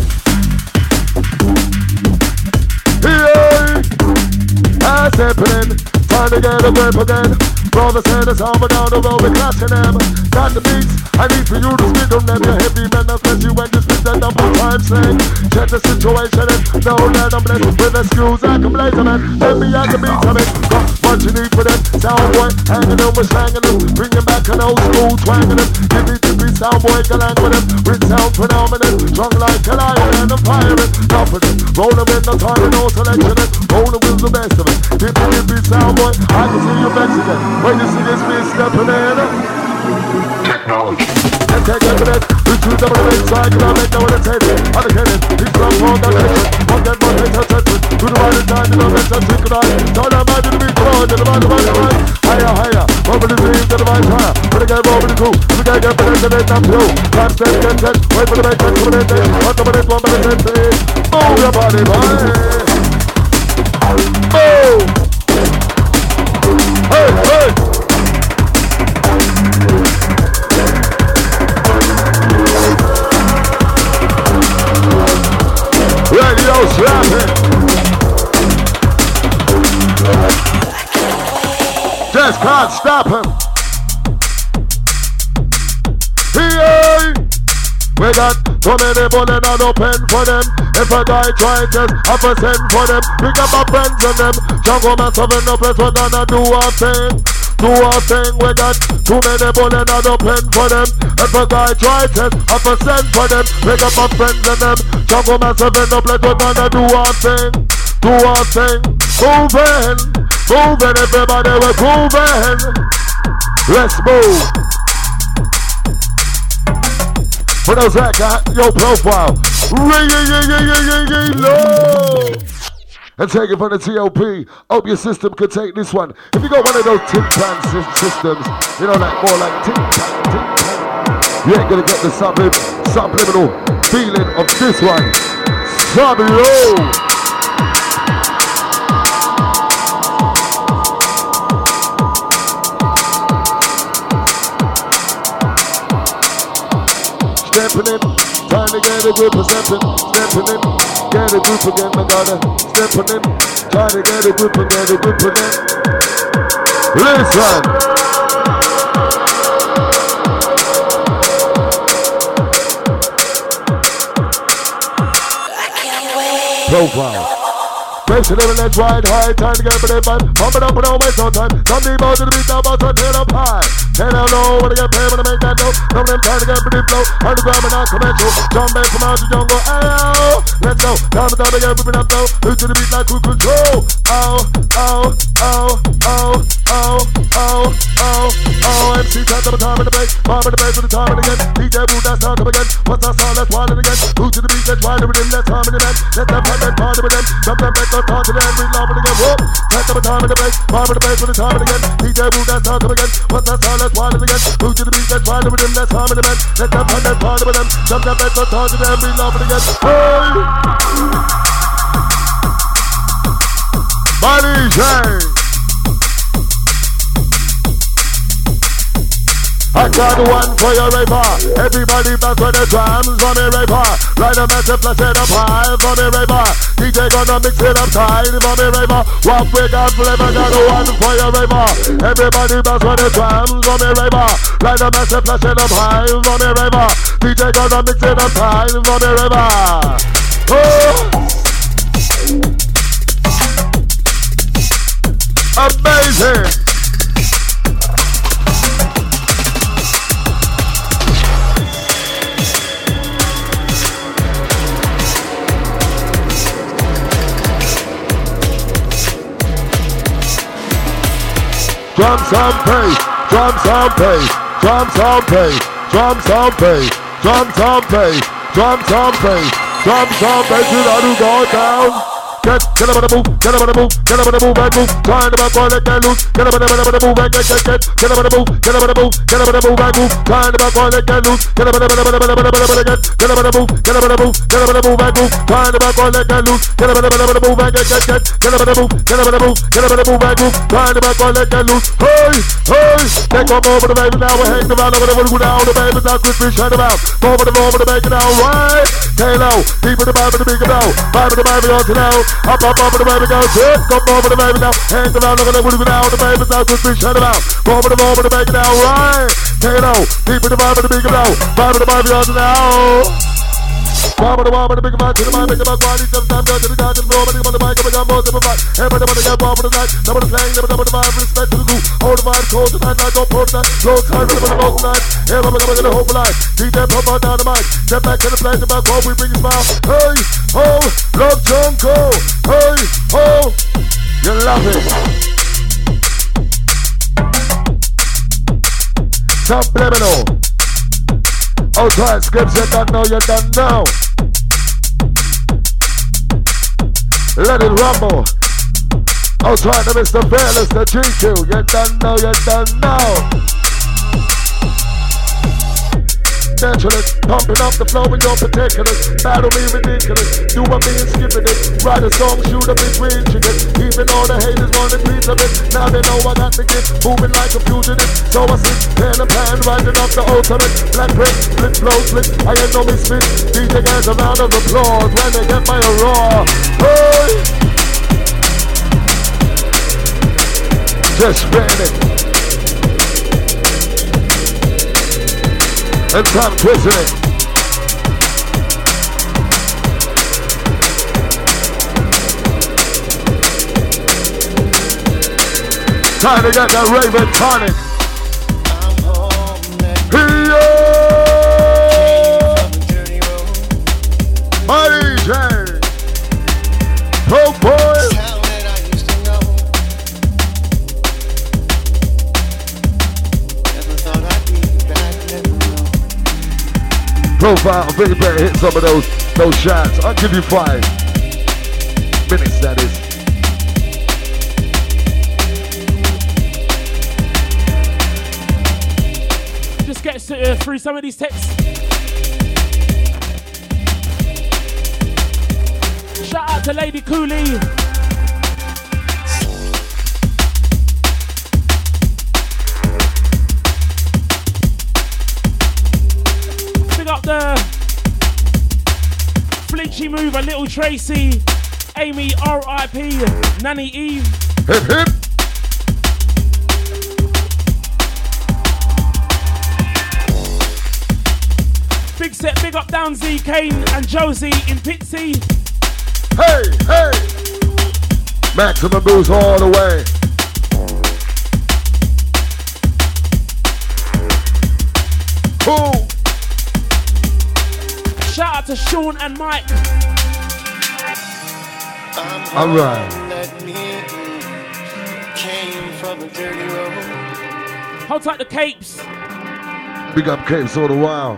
Hey, that's happening. Time to get a grip again. Brother said it's all down the road, we're clashing them. Got the beats, I need for you to spit on them. You're heavy man, especially when you spit that double time slang. Check the situation and know that I'm blessed with excuse. I can blaze them and let me at the beats of it. Got what you need for them. Sound boy, hanging them, we're slanging them. Bringing back an old school, twanging them. Give it to me, sound boy, galang with them. With sound phenomenon, strong like a lion and I'm firing. Enough of them, rolling with no time and no selection. Rolling with the best of it. Give me, sound boy, I can see you Mexican. When you see this beat stepping in. Technology. Let's take a minute. We choose the moment, so I can make no one attention. I'm kidding. He's from all the nation. One get one hit attention. To the right and time, you know, let's just take it on. Tell them I did the beat, on to the right, right. Higher, higher. Over the dream, to the right, higher. When I get over the crew, we gotta get better than that, I'm through. Time, step, get set. Wait for the back, come in, 1 minute, 1 minute, 10. Move your body, boy. Move. Hey, hey! Radio slapping. Just can't stop him. Hey! We got so many bullets and open for them. If a guy try just have a send for them. Pick up my friends and them. Jungle Massive in the place, we're gonna do our thing. Do our thing, we got too many bullets and open for them. If a guy try just have a send for them. Pick up my friends and them. Jungle Massive in the place, we're gonna do our thing. Do our thing. Moving, moving, everybody, we're moving. Let's move. For those that got your profile, ring low. And take it from the TOP. Hope your system could take this one. If you got one of those tin-pan systems, you know, like more like tin-pan, you ain't gonna get the subliminal feeling of this one. Sub-low. Stepping in, trying to get a good perception. Stepping in, get a group again, I gotta. Stepping in, trying to get a group and get a group again. Listen. I can't wait. Profile. Pressure level, let's ride high. Time to get for the fun. Pump it up and don't waste no time. Some people to the beat now, but turn up high. Turn out low, when I get paid, when I make that dough. Some of them trying to get pretty flow. Underground and not commercial. Jump back from out the jungle. Ayo, let's go. Time to get ripping up though. Who to the beat like who control. Oh, oh, oh, oh, oh, oh, oh, oh. MC time to time in the bass. Bomb in the bass with the time and again. DJ Boo, that's time again. What's that sound? Let's wild it again. Who to the beat, let's wild it with him. Let's harm in the man. Let's have fun and party with them. Jump them back. Talk to them, we love it again. Whoop, take up a time in the bass, bomb in the bass with the time again. DJ Boo, that's talk again. What's that sound? Let's wild it again. Move to the beat, let's wild it with them. Let's harm in the man. Let's have fun and party with them. Jump them back, talk to them, we love it again. Hey, Money Chain. I got one for your raver. Everybody back with the drums for me raver. Light a massive flash in a pie for me raver. DJ gonna mix it up tight for me raver. Walk with God forever, got one for your raver. Everybody back with the drums for me raver. Light a massive flash in a pie for me raver. DJ gonna mix it up tight for me raver. Oh! Amazing! Drums on bass, drums on bass, drums on bass, drums on bass, drums on bass, drums on bass, drums on bass, you know to go down. Get up on the move, get up on the move, get up on the move and move. Trying to back on let get loose. Get up on the move and get. Get up on the move, get up on the move, get up on the move and move. Trying to back on let get loose. Get up on the get. Get up on the move, get up on the move, get up on the move and move. Trying to back on let get loose. Get up on the move and get. Get up on the move, get up on the move, get up on the move and move. Trying to back on let get loose. Hey, hey, they come over the baby now. We're hanging around over the go down. The baby's out with fish shut about. Over the bacon now, right? K-Lo, deep in the vibe of the big now. Vibe of the baby on to now. Up over the baby, go sit, come over the baby now. Hands around, look at the wood now. The baby's out with fish shut about. Over the baby now, right? K-Lo, deep in the vibe of the big now. Vibe of the baby on to now. Vibe of the big man, to the mind, make about quality. Sometimes go to the garden, blow, but the mic, I'm more than a fight. Everybody want to get off for the night. Number the slang, number the vibe, respect to the group. Hold the vibe, cold tonight, night, don't pour tonight. Slow time, for the most tonight. Everybody gonna get a hope for life. DJ pump on down the mic. Step back to the place, the back home, we bring a smile. Hey, ho, love Junko. Hey, ho, you love it. Subliminal. Outside scripts, you don't know, you don't know. Let it rumble. Outside the Mr. Fearless, the GQ, you don't know, you don't know. Naturalist, pumping up the flow in your particulars. Battle me ridiculous, do what me and skipping it. Write a song, shoot a between chickens. Even all the haters want a piece of it. Now they know I got the gift, moving like a fugitive. So I sit, pen and pan, writing up the ultimate. Black print, split flow, split, I ain't no misfit. DJ guys a round of applause when they get my roar. Hey! Just ready. And time twisting it. Time to get that Raven tonic. My DJ, Pro Boy. Profile, I think you better hit some of those shots. I'll give you 5 minutes, that is. Just get through some of these texts. Shout out to Lady Cooley. Up the Flinchy Mover, Little Tracy, Amy R.I.P, Nanny Eve. Hip hip. Big set, big up down Z, Kane and Josie in Pitsy. Hey, hey. Maximum boost all the way. Cool. Shout out to Sean and Mike. Alright. Hold tight the capes. Big up capes all the while.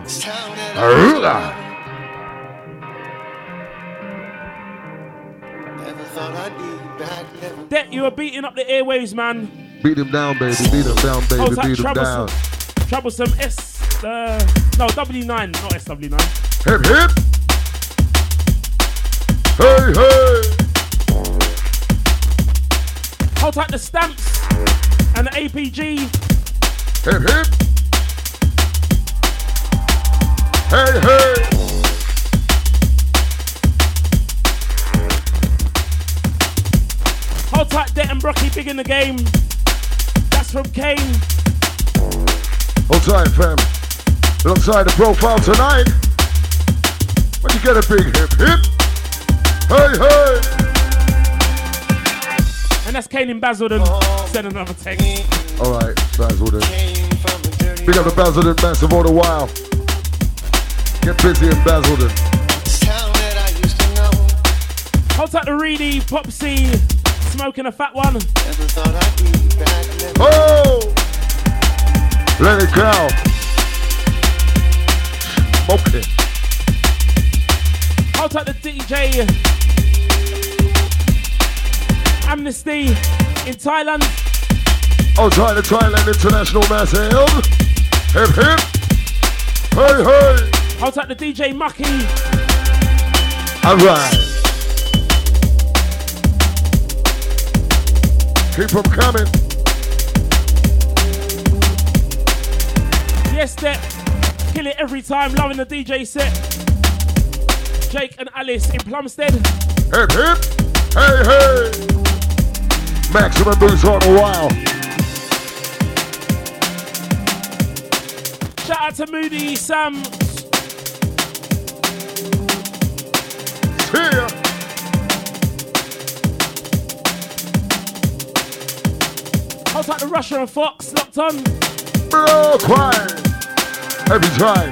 That you are beating up the airwaves, man. Beat him down, baby. Beat him down, baby. Hold tight, Beat him down. Troublesome W9, not SW9. Hip hip. Hey hey. Hold tight the stamps and the APG. Hip hip. Hey, hey. Hold tight, Det and Brocky, big in the game. That's from Kane. Hold tight, fam. Alongside the profile tonight. When you get a big hip, hip. Hey, hey. And that's Kane in Basildon. Send another text. Alright, Basildon. Big up the Basildon massive all the while. Get busy in Basildon. Hold tight the Reedy, Popsy, smoking a fat one. Oh! Let it go. Smoking. Hold tight the DJ. Amnesty in Thailand. Oh, try the Thailand International Massive. Hip hip. Hey, hey. Hold tight the DJ Mucky. Alright. Keep them coming. Yes, that. Kill it every time. Loving the DJ set. Jake and Alice in Plumstead. Hip hip. Hey, hey. Maximum boost on a while. Shout out to Moody, Sam. See ya. Hold tight the Russia and Fox. Locked on. Bro, quiet. Every time.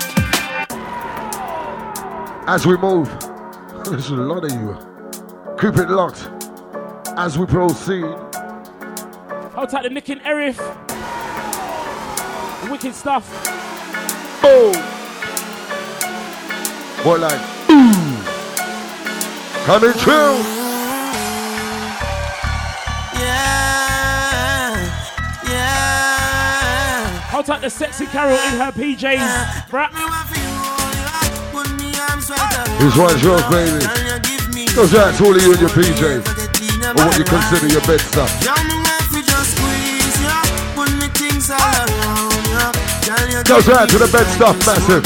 As we move. There's a lot of you. Keep it locked. As we proceed. Hold tight the Nick and Erif. Wicked stuff. Oh. More like, ooh. Coming true. Hold tight the Sexy Carol in her PJs. Brap. This one's yours, baby. Goes out to all of you in your PJs. Or what you consider your bed stuff. Goes out to the bed stuff, massive.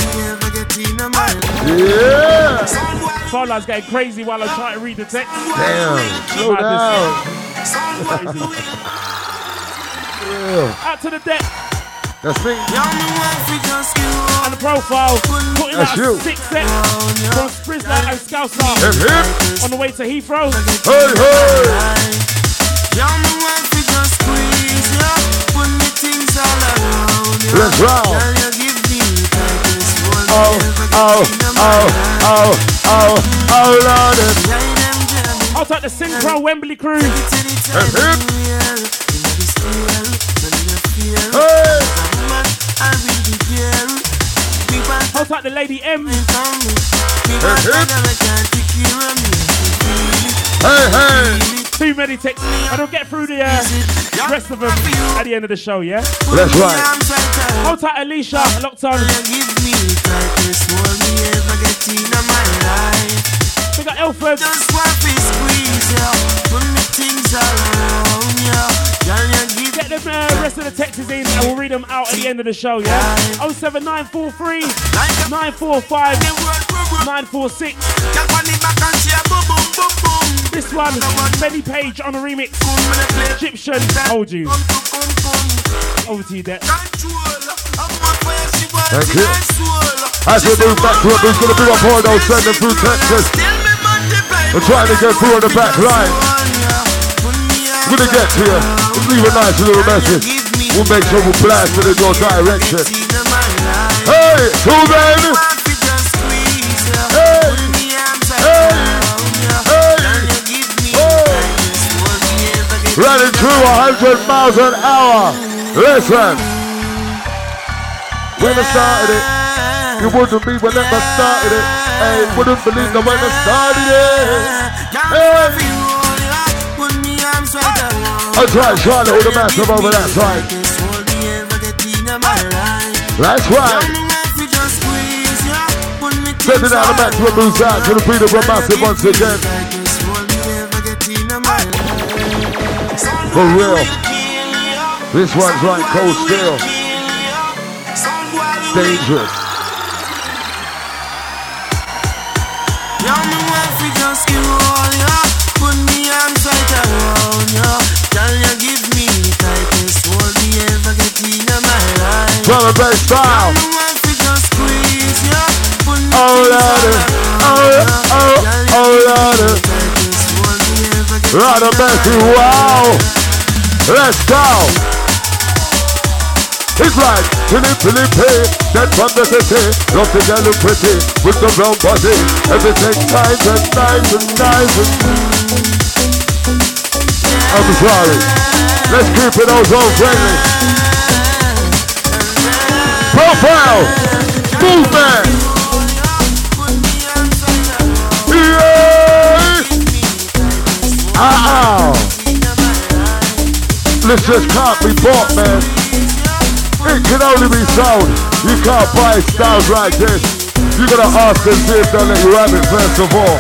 Yeah. Phone line's getting crazy while I'm trying to read the text. Damn. Slow down. Yeah. Out to the deck. That's me. And the profile. Putting That's out you. 6 sets from Sprizla and Scouser. Hip hip. On the way to Heathrow. Hey, hey. Let's roll. Oh, oh, oh, oh, oh, oh, Lord. I'll take the Synchro Wembley crew. Hip hip. Hey. I'll take the Lady M. Hip hip. Hey, hey. Too many texts. I don't get through the rest of them at the end of the show, yeah? That's right. Hold tight, Alicia, locked on. We got Elford. Get the rest of the texts in and we'll read them out at the end of the show, yeah? 07943 945 946. This one, Benny Page on a remix. Egyptian, hold you. Over to you, Det. Thank you. As we move back to it, we're going to bring up all those sending through Texas. We're trying to get through on the back line. We're going to get to you. We'll leave a nice little message. We'll make sure we blast it in your direction. Hey, two men. Hey, hey, hey, oh. Running through 100 miles an hour. Listen. When I started it, you wouldn't be when I started it. Hey, wouldn't believe that when I started it. Hey. That's right, Charlotte with the massive over that side. That's right. Sending out the maximum moves out to the freedom from massive once again. For real. This one's like cold steel. Dangerous. Now me want to just give all ya. Put me on tight around ya. Girl, you give me the tightest hold me ever get in my life. Drum and bass style. Now me want to just squeeze ya. Put me Oh Lordy, oh Lordy. Right and messy, wow. Let's go. It's like Philly, then from the city. Love the girl look pretty with the brown body. Everything nice and nice and nice and... I'm sorry. Let's keep it ozone friendly. Profile, movement. Yeah. This just can't be bought, man. It can only be sold. You can't buy styles like this. You gotta ask and see if they'll let you have it first of all.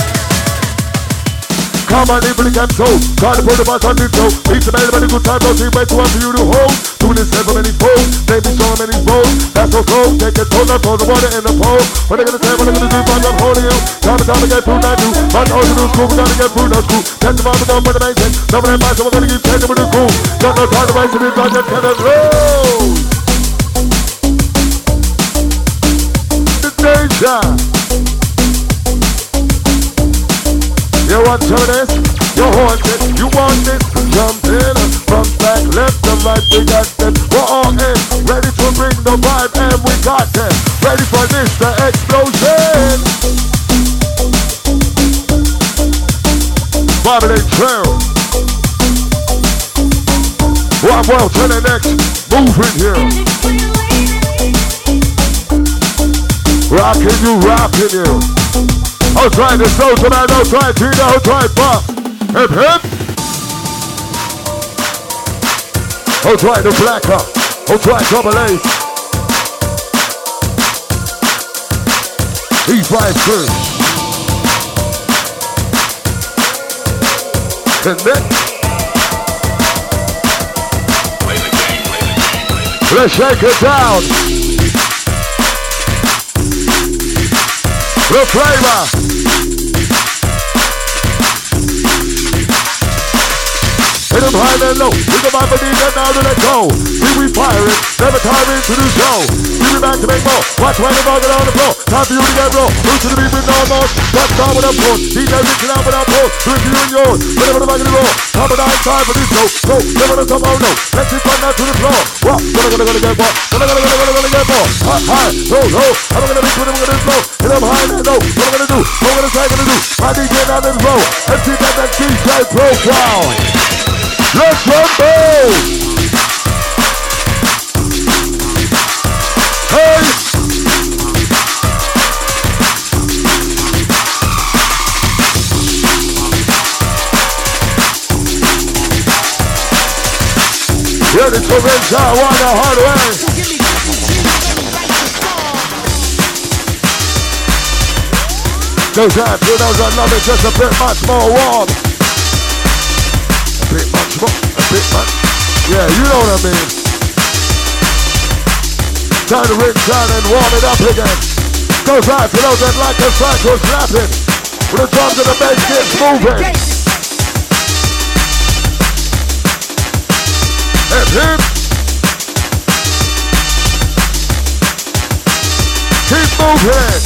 Come on, even the told. Try to put the bus on the toe. Each and every good time, don't see where to want for you to hold. Doing this for many folks, they be showing many roads. That's so cold, take it cold, I throw the water in the pole. What they gonna say, what they gonna do, but I'm holding you. Time to get through that too. But all you do is cool, we gotta get through that school. That's the mom we done with the main thing. Some of them mice, so we're gonna keep taking with the cool. Got no time to waste it, I just cannot roll. The danger. You want some of this? You want it? You want it? Jump in from back, left and right, we got it. We're all in, ready to bring the vibe and we got it. Ready for this, the explosion. Bobbing trail. One world to the next, moving here. Rocking you. I'll try the social man, I'll try Tina, I'll try Pop. Hip hip. I'll try the black up. I'll try double A. He's right first. And then let's shake it down. The flavor. Hit them high and low. We come out and need that now to let go. See we firing, never time into the show. See we back to make more. Watch when the ball get on the floor. Time for you to get low. Move to the beat with no more. Touch down with them pulls. DJ reaching out with our pulls. Do it for you and yours. Whatever the back of the roll. Top of the time for this show. Go, never to come out, no. Let's just run down to the floor. What? Gonna get more. Gonna get more. High, low. I'm gonna be with them, gonna flow. Hit them high and low. What I'm gonna do? What I'm gonna try to do? My DJ down in row. Let's see that DJ profile. Let's rumble! Hey! Ready to rinse out one the hard way. Those out to those that love it just a bit much more warm. A bit much. Yeah, you know what I mean. Time to rinse out and warm it up again. Goes out to those that like the cycle slapping. When the drums and the bass gets moving. Hip hip. Keep moving.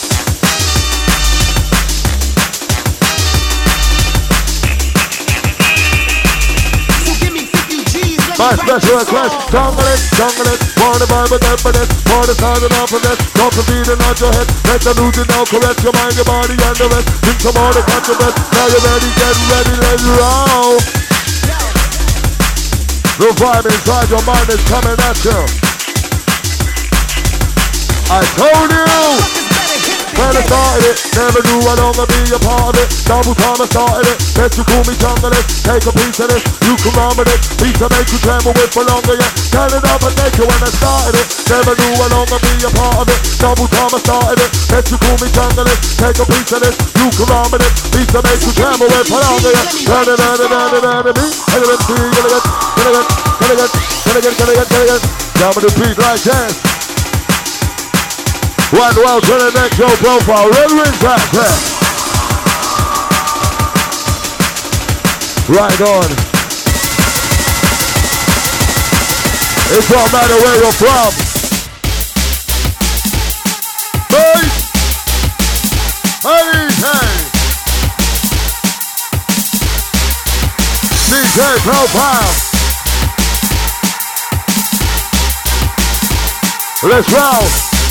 My special request, jungle it, wanna vibe with them for this, for the sound and for this, don't compete in out your head, let the music now correct your mind, your body and the rest, think some more to catch your breath, now you're ready, get ready, let's roll. The vibe inside your mind is coming at you. I told you! When I started it, never knew I'd only be a part of it. Double time I started it, bet you call me jungle it. Take a piece of this, you can run with it. Piece to make you tremble with for longer, yeah. Turn it up and take you when I started it. Never knew I'd only be a part of it. Double time I started it, bet you call me jungle it. Take a piece of this, you can run with it. Piece to make you tremble with for longer, yeah. Turn it, me. Gonna get. Down with the beat like this. One well to the next show profile. Red wings back there. Right on. It don't matter where you're from. Hey! Hey! DJ Profile. Let's roll.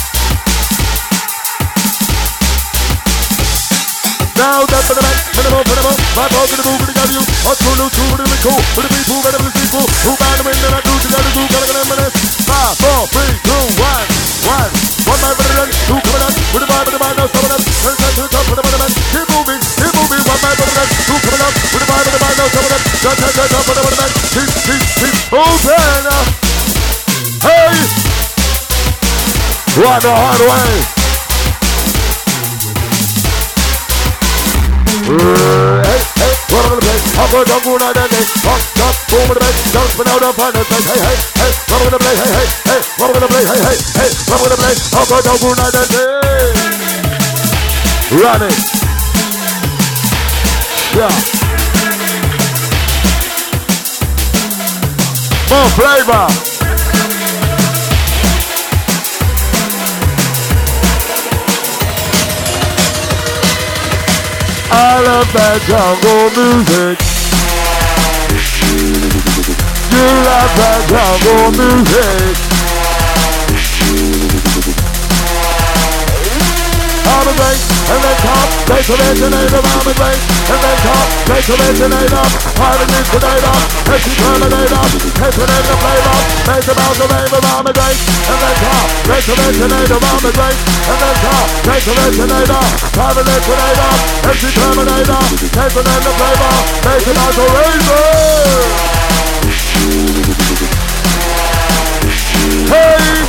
Now that's for the back, minimum, my dog in the move, the you, or two, really cool, for the people, better than people, who bound to win, and I do, together, do, gotta get a minute. 5, 4, 3, 2, 1. One man for the run, two coming up, with the vibe of the mind, now some of them, turn to the top for the man, keep moving, one man for the run, two coming up, with the vibe of the mind, now some of them, turn to the top for the man, keep moving. Hey! Run the hard way. Hey, what I'm gonna play? I'm gonna go now that day. Up, boom in the bass, jump out of fun. Hey, what I'm gonna play? Hey, what I'm gonna play? Hey, what I'm gonna play? I'm gonna go now that day. Run it. Yeah. More flavor. I love that jungle music. You love that jungle music. I'm a break, and then top, take a originator, I'm a break, and then top, take a originator, I'm a originator, take a terminator, take a name to flavor, make a mouse of flavor, I'm a break, and then top, take a originator, I'm a break, and then top, take a originator, I'm a originator, take a terminator, take a name to flavor, make a mouse of razor. Hey!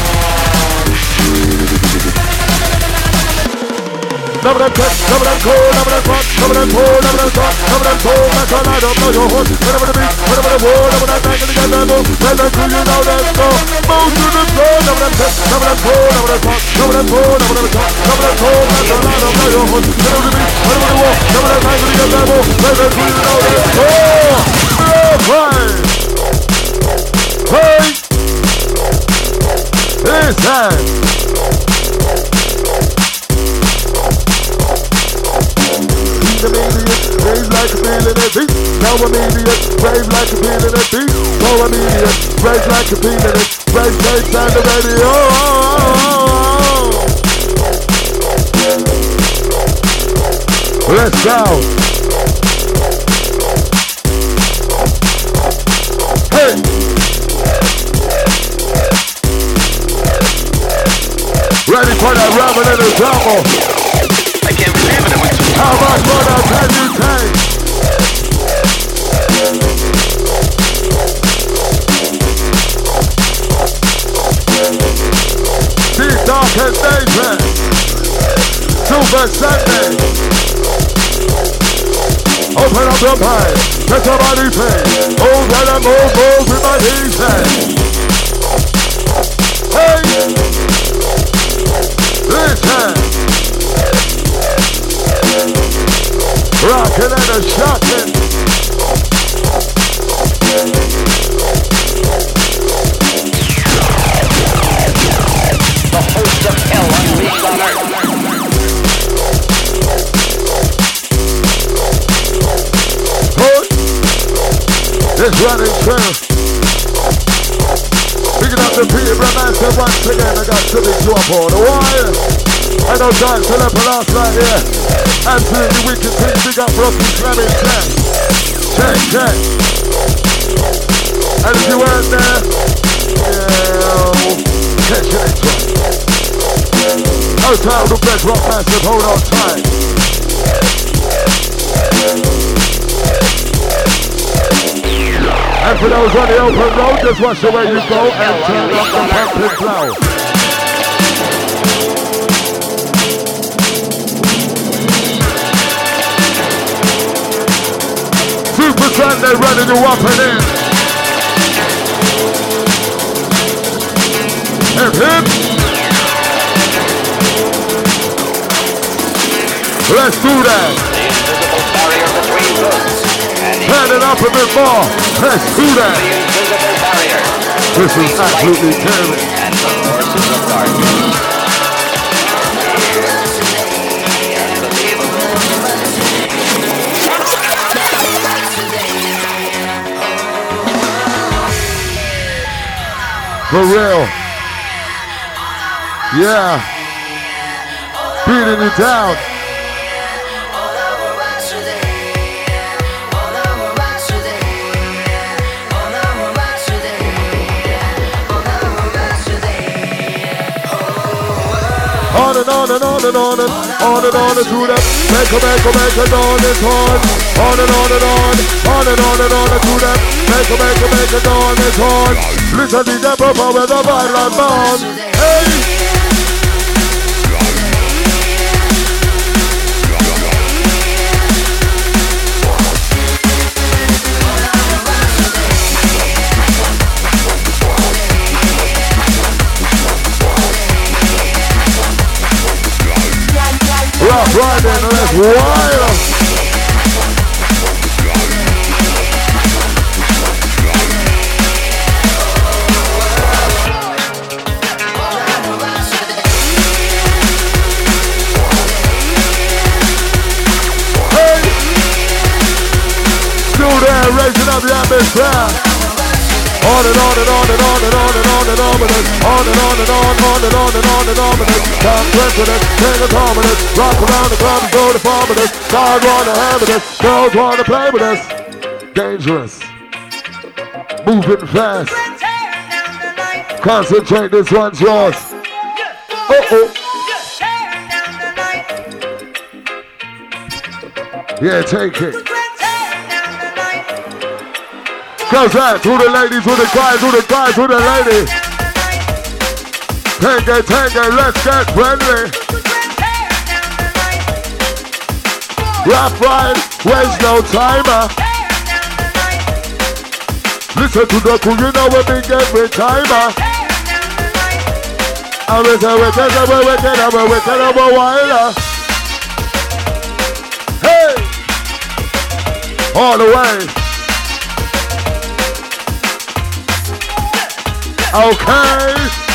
Number them tech, number them cold, number them front, number them cold, number them front, number them cold, that's all I don't know your horse. Whatever the beat, whatever the war, number that bang and the gun move, let them do you know that go. Move to the floor, number them tech, number them cold, number them front, number them cold, number them front, number them cold, that's all I don't know your horse. Whatever the beat, whatever the war, number that bang and the gun move, let them do you know that go. Hey! It's time! Rave like a feeling a beat. Now immediate, rave like a feeling a beat. So immediate, rave like a feeling it. Rave takes on the radio. Let's go. Hey. Ready for that rabbit in the jungle. I can't believe it. How much more can you take? Deep Dark and David. Super Sunday. Open up your mind. Get your body pain. Move and move with my knees. Hey! Listen! Rockin' and a shockin'. The host of hell unleashed on earth. Good. It's running true. Picking up the Peter Master once again. I got to be drop on the wire. I know time to let us right here. Absolutely wicked thing. Big up Rocky Slamming check. And if you weren't there, catch you next one. No time to bed rock massive, hold on tight. And for those on the open road, just watch the way you go and turn up the pumping flow. Super Sunday ready to whopping in. Hip. Let's do that. The invisible barrier between us and Turn it up a bit more. Let's do that. Invisible barrier. This is absolutely terrible. And the forces of darkness. For real. Yeah. Beating you down. On and on and on and on and on and on and do that. Make a dawn is on. On and on and on and on and on and do that. Make a dawn is on. Listen to the purple with the violent bond. Hey! Rough riding, let's wild. Hey! Still there, raising up the atmosphere. On and on and on and on and on and on and on and on and on and on and on and on and on and on. Come president, take a dominant, rock around the club and go to farm with us. God wanna have with us, girls wanna play with us. Dangerous, moving fast. Concentrate, this one's yours. Uh-oh. Yeah, take it. Goes out to the ladies, to the guys, to the guys, to the ladies. Take it, let's get friendly. Rough ride, waste no timer. Listen to the crew, you know what we get with timer. I'm a wicked, wilder. Hey! All the way. Okay.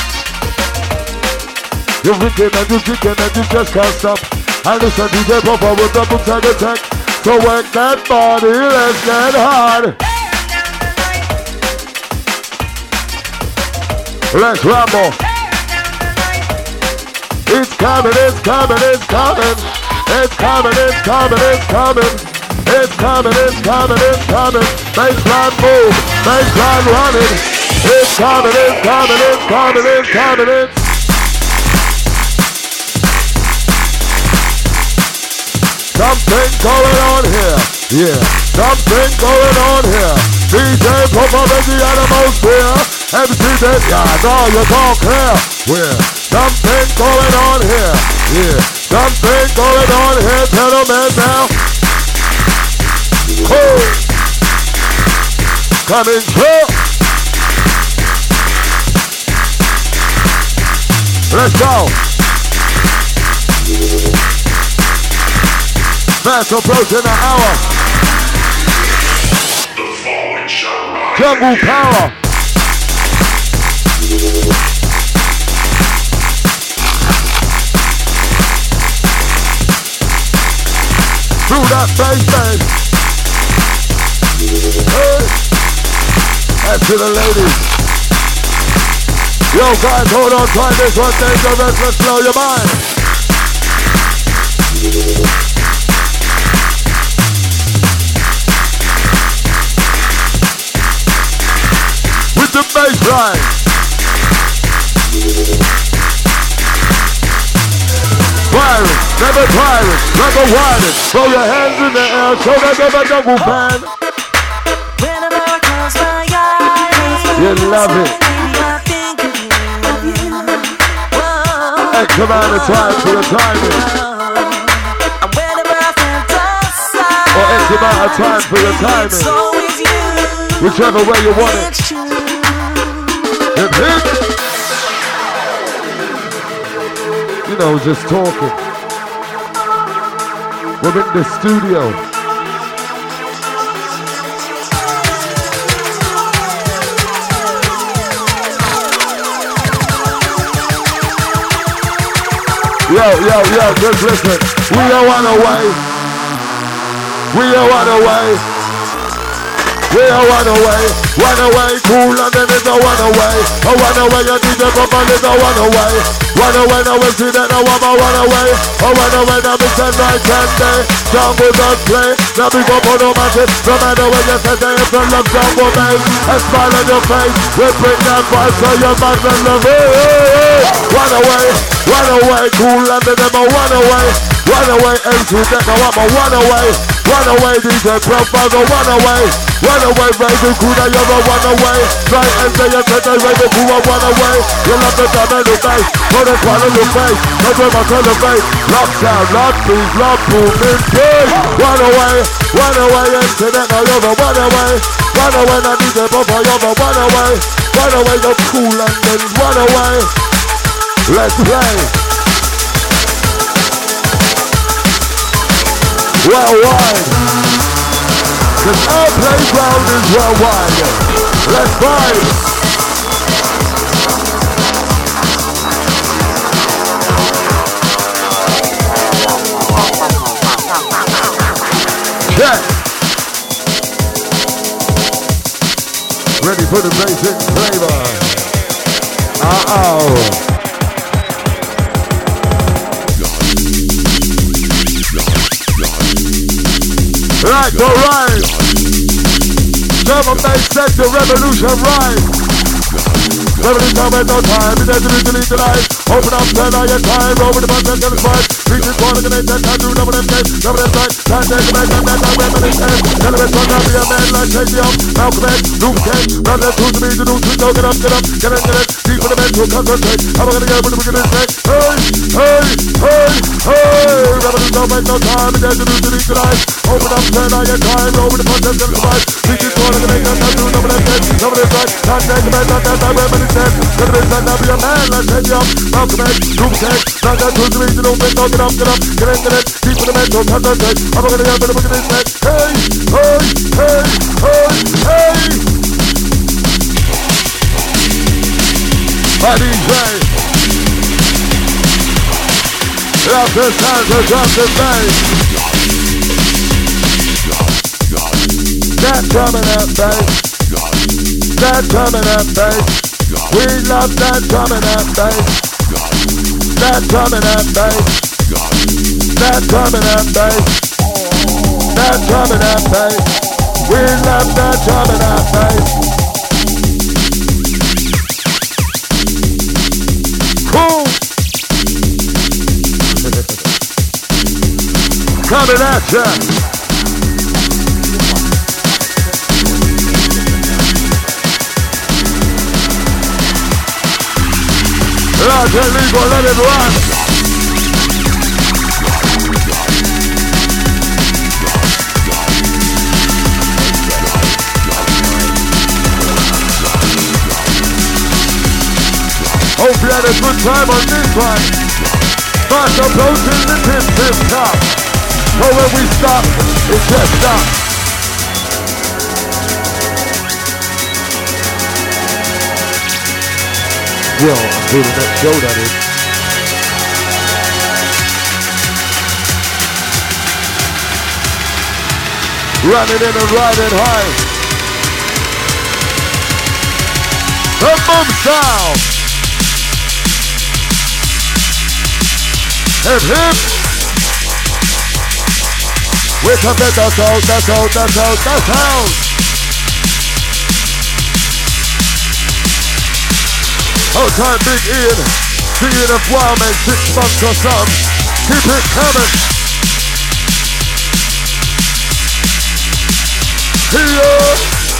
You're wicked and you're kicking and you just can't stop. And listen to the pop with double tag attack. So work that body, let's get hard. Let's ramble. It's coming, it's coming, it's coming. It's coming, it's coming, it's coming. It's coming, it's coming, it's coming. Baseline move, baseline running. It's coming, it's coming, it's coming, it's coming, it's. Something going on here, yeah. Something going on here. DJ Papa in the atmosphere. MC yeah, no, you don't care. Yeah. Something going on here, yeah. Something going on here, gentlemen now. Oh. Coming through. Let's go. Fast approaching an hour. Jungle power. Through that bass. Hey. That's to the ladies. Yo guys, hold on, try this one, dangerous, let's blow your mind. With the bass line. Firing, never tiring, never whining. Throw your hands in the air, show them the double band. You love it. X amount of time for the timing. Or X amount of time for your timing. Whichever way you want it. Hip hip. You know, just talking. We're in the studio. Yo, just listen. We are one away. We are one away. We are one away, cool, and then it's a one away. A one away, you need the bubble, it's a one away. One away, now we see that now I'm a one away. A one away, now we send night and day. Jungle does play, now we go for no matter. No matter where you say they from love, jungle make a smile on your face. We bring that vibe so your man can love it. One away, cool, and then I'm a one away. One away, into that now I'm a one away. One away, DJ Profile, one away. One away, baby, cool, now you're a one away. Try and say you said they ready to a one away. You love the time and the bass, put a smile on your face. That's where my celebrate. Love sound, love beat, love boom, in big. One away, internet, now you're a one away. One away, now DJ Profile, you're a one away. One away, you're cool, and then one away. Let's play. Worldwide, cause our playground is worldwide. Let's vibe. Check. Ready for the basic flavor. Right, go right. German bass set the revolution right. Revolution with no time, it doesn't delete the light. Open up, turn on your time, over the button, get the spot. Reach this one, again, that time, do double them games, double them sight. Time, take a back, and that time, women in time. Tell them it's one, be a man, like shake me up. Malcolm X, Luke Cage, run that through to me, to do, to go, get up, get in. Deep for the mental, concentrate. I'm gonna go with the beginning, say, hey. Revolution with no time, it doesn't delete the light. Open up, turn on your time, over the button, get the spot. Reach this one, again, that time, do double them games, double them sight. Time, take a back, and that time, women in time. Tell them it's one, be a man, like shake me up. Malcolm X, Luke Cage, run that through to me, to do, get up, get in. Deep for the mental, concentrate. I'm gonna go with the beginning, say, hey. DJ, love the sound of drum and bass. That drum and that bass. That drum and that bass. We love that drum and that bass. That drum and that bass. That drum and that bass. That drum and that bass. We love that drum and that bass. Cool. Coming at ya. Roger Legal, let it run. Hope you had a good time on this one. Fast approaching the tip top. So when we stop, it just stops. Well, until the next show, that is. Running in and riding high. The boom sound. Hip hip. Wake up at that's out. Outside Big Ian, seeing if wild man 6 months or some. Keep it coming. Here.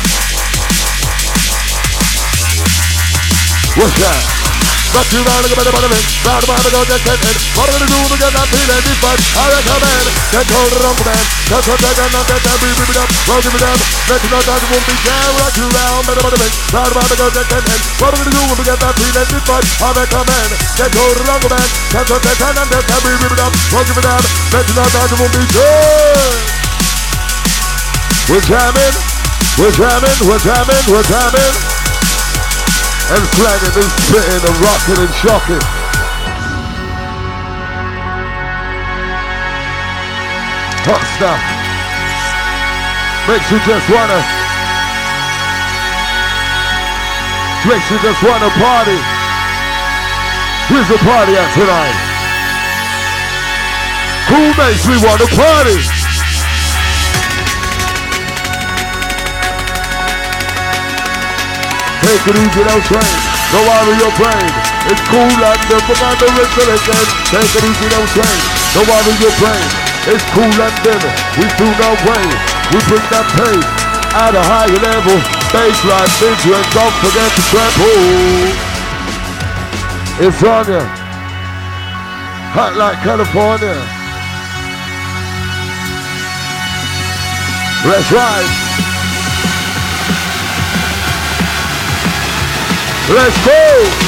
What's that? But you round and go better, round about to go get in. What are we gonna do to get that feeling deep, but I recommend get hold of the wrong man. That's what they're gonna get that beat it up, roll give it up. Let you know that it won't be down, rock you round, better about to round about to go get in. What are we gonna do to get that feeling deep, but I recommend get hold of the wrong man. That's what they're gonna get that beat it up, roll give it up. Let you know that it won't be down. We're jamming. And slanging and spitting and rocking and shocking. Hot stuff. Makes you just wanna party. Where's the party at tonight? Who makes me wanna party? Take it easy, no train. Go out of your brain. It's cool and we're gonna whistle again. Take it easy, no train. Go out of your brain. It's cool and we do no way. We bring that pace at a higher level. Baseline, video, and don't forget to treble. It's on ya. Hot like California. Let's ride. Let's go.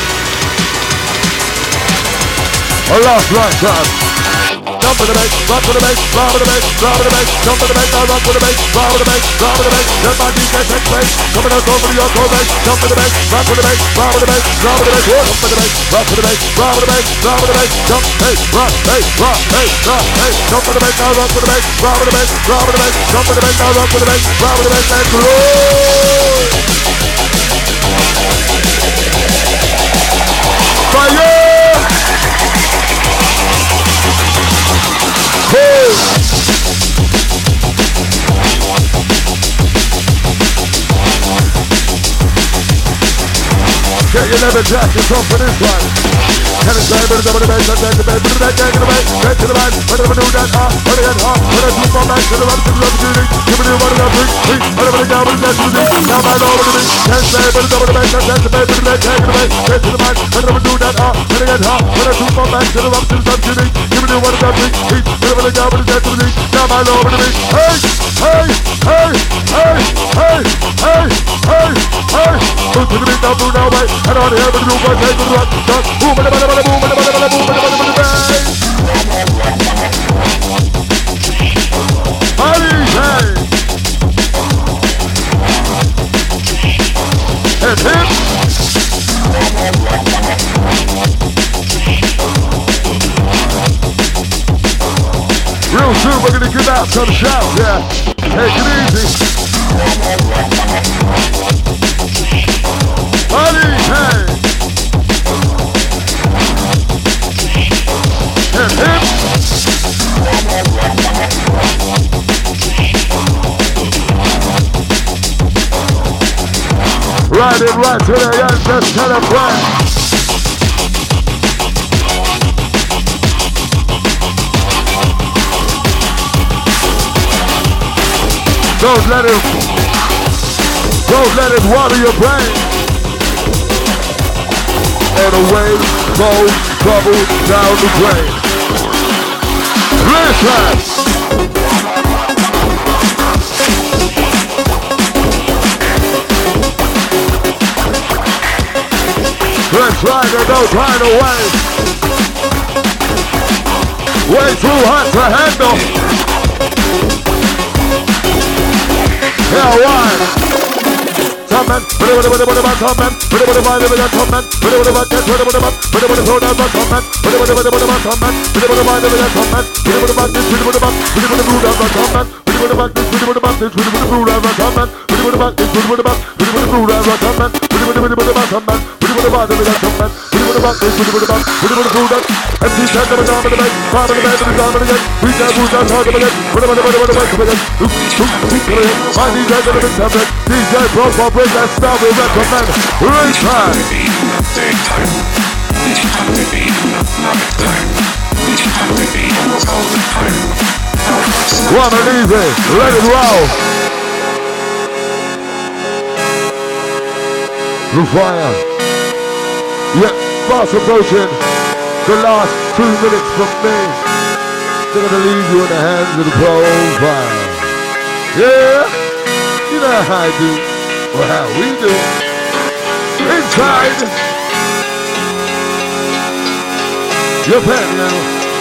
A last right time. Jump for the bass, run for the bass, run for the bass, run for the bass, jump for the bass, now run for the bass, run for the bass, run for the bass, then my DJ takes bass, coming out over the Yoko bass, jump for the bass, run for the bass, run for the bass, run for the bass, jump for the bass, run for the bass, run for the bass, run for the bass, jump, hey, run, hey, run, hey, run, hey, jump for the bass, now run for the bass, run for the bass, run for the bass, jump for the bass, now run for the bass, run for the bass, let's go! Fire! Get your leather jackets on for this one. Can it say, but it's over the bass, and then the bass, but it's the bass, get to the bass, but it's do that, but it's hot, but it's too far back to the run, to the opportunity, give me the one of the bring, whatever the garbage that's to the now I know what it is, can't say, but it's over the bass, and then the bass, but it's take the bass, get to the bass, but it's do that, but it's hot, but it's too far back to the run, to the opportunity, give me the one of the bring, whatever the garbage that's to the now I know what it is, hey, hey, hey, hey, hey, hey, hey, hey, move to the beat, now move now, wait, and on here, but the room, take the rock, boom, boom, boom, boom, boom, Party, hey! And him! Real soon we're gonna give out some shouts, yeah. Take it easy. Party, hey! And him! Right in, right to the end, just kind of play. Don't let it water your brain. And away goes trouble down the drain. Listen! Let's ride it, no time to waste. Way too hot to handle. Yeah, why? Tubman, put it with a Tubman, put it with a vibe with a Tubman, put it with a bucket, put it with a butt, put it with a soda, Tubman, put it with a Tubman, put it with a vibe with a Tubman, put it with a bucket, put it with a butt, put it with a brood of a Tubman, put it with a bucket, put it with a bucket, put it with a brood of a Tubman, put it with a bucket, put it with a butt, put it with a brood of a Tubman, put it with a Tubman, put it with a Tubman, put it with a Tubman, put it with a bucket, put it with a butt, put it with a brood of and she's head to the down of the bed, part of the bed, and the down of the bed, we can't move down hard of the bed, put it with a my DJ is a big tablet, DJ Pro for break that style we recommend. Right time. One and easy, let it roll. The fire. Yeah, fast approaching. The last 2 minutes from me. They're gonna leave you in the hands of the profile. Yeah, you know how I do, or how we do. Inside your pen now.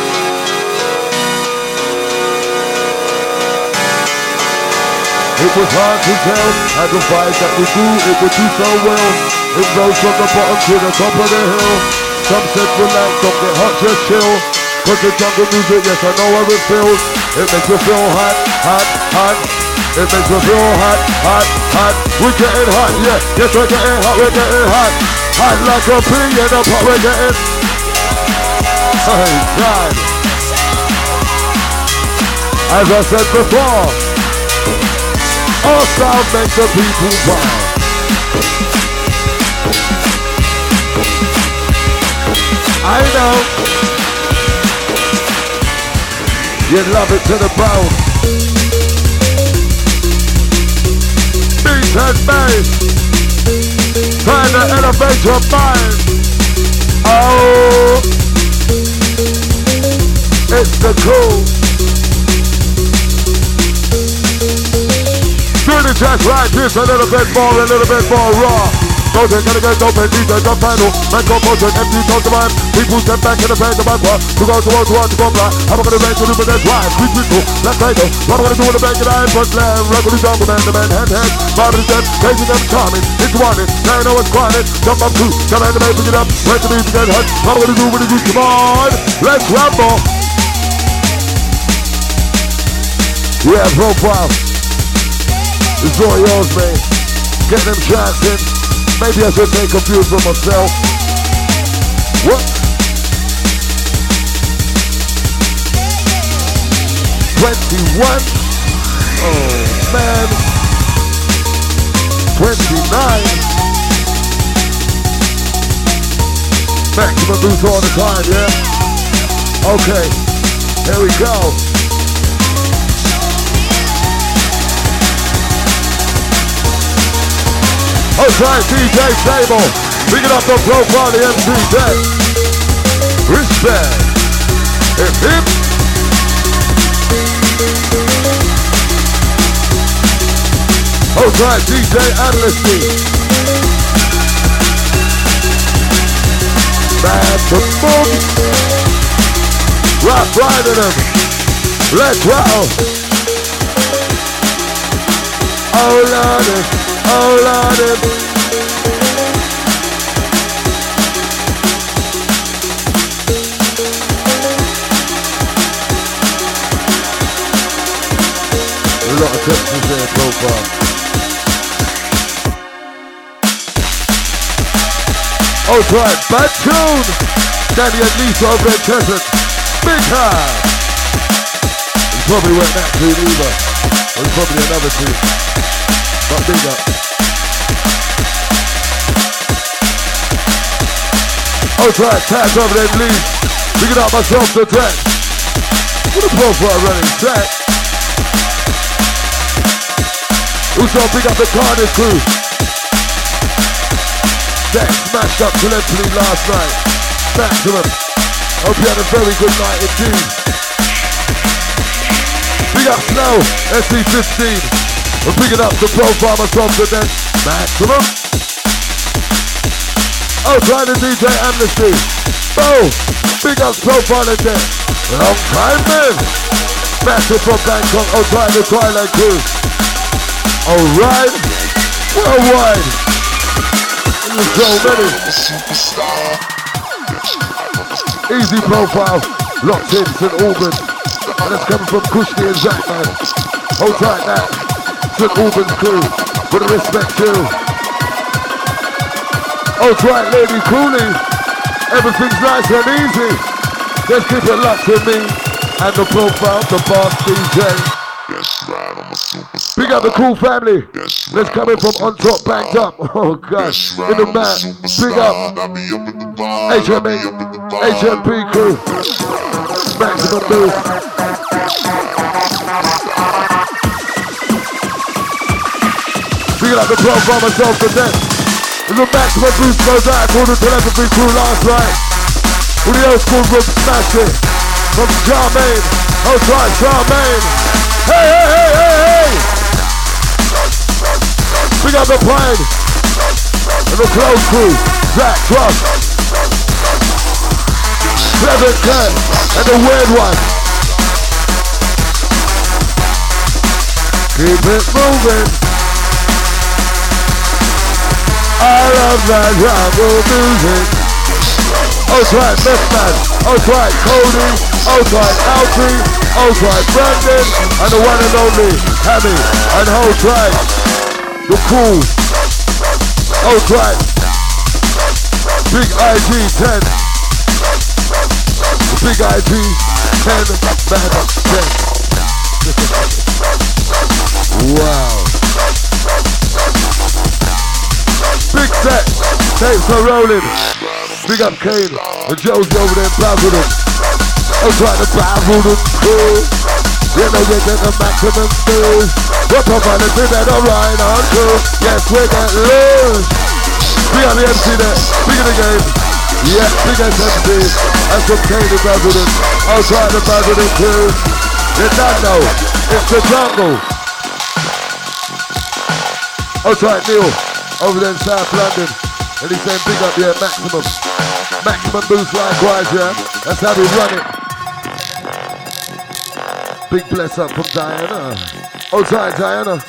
It was hard to tell how the fight that we do, it would do so well. It rose from the bottom to the top of the hill. Some said relax, don't get hot, just chill. Cause the jungle music, yes, I know how it feels. It makes you feel hot, hot, hot. It makes you feel hot, hot, hot. We're getting hot, yeah. Yes, we're getting hot, we're getting hot. Hot like a pea in a pot, we're getting. Oh, God. As I said before, all sound makes the people wild. I know. You love it to the bone. Beat and bass. Trying to elevate your mind. Oh, it's the cool. Doing it just like this, a little bit more raw. Don't take it again, don't pay DJ, don't panel. Man, go motion, empty, don't demand. People step back in the face of my car. To go to go black. I'm gonna make the room that's right. Quick, let's take it. What I'm gonna do with the bank and I put land. Regular jungle man, the man, hand. Barbara them, chasing them, charming. It's wanted, now you know it's quiet. Jump up too, come on, the man, pick it up. Wait the music get hot. What I'm gonna do with the come on. Let's rumble. Yeah, profile. It's all yours, man. Get them shots in. Maybe I should take a few for myself. What? 21? Oh, man. 29? Maximum boost all the time, yeah? Okay, here we go. Outside DJ Stable, picking up the profile, the MC Deck. Respect. Hip hip. Outside DJ Amnesty. Bad to boom. Rock riding them. Let's roll. Oh Lordy. Oh Lordy. A lot of Texas there so far. Oh, right, bad tune. Danny and Lisa over at Crescent. Big time. He probably weren't that tune either. There's probably another tune. But big up. Oh, right, Taz over there, Lee. Picking up myself to track. What a profile running track. Also pick up the Carnage crew. That smashed up collectively last night. Maximum. Hope you had a very good night indeed. Big up Snow, SC15. We're picking up the profile myself to then. Maximum. Oh, trying to DJ Amnesty. Oh, big up profile in there. Long time, man. Massive from Bangkok. Oh, trying the Twilight crew. Alright. Worldwide. There's so many. Easy profile. Locked in St. Albans. And it's coming from Kushki and Jackman. Hold tight that. St. Albans crew. With respect to. Oh, right, Lady Cooley. Everything's nice and easy. Just keep it locked to me and the profile, the boss DJ. Big up the cool family. Let's come in from on top, banked up. Oh gosh, in the mat. Big up HMA, HMP crew. Maximum boost. Big up the profile myself to death. The maximum boost goes out to the telepathy crew last night. With the old school group smashed it. From Charmaine. Oh, try Charmaine. Hey, hey, hey, hey, hey. Big up the plane. And the close crew. Zach Truss. Clever Ken. And the weird one. Keep it moving. I love that jungle music. Oh, right, Messman. Oh, right, Cody. outside Alfie, outside Brandon, and the one and only Hammy, and hold tight, the cool, outside, Big IG 10, the Big IG 10, man 10. Wow. Big set, tapes are rolling. Big up Kane, and Josie over there in Basildon. Outside the Basildon crew. You know you get the maximum news. What up on the thing that I'm right on to? Yes, we get loose. Big on the MC there, big in the game. Yeah, big SMC. That's from Kane in Basildon. Outside the Basildon crew. You don't know, it's the jungle. Outside Neil, over there in South London. And he's saying big up, yeah, maximum. Maximum boost likewise, yeah. That's how we run it. Big bless up from Diana. Outside Diana.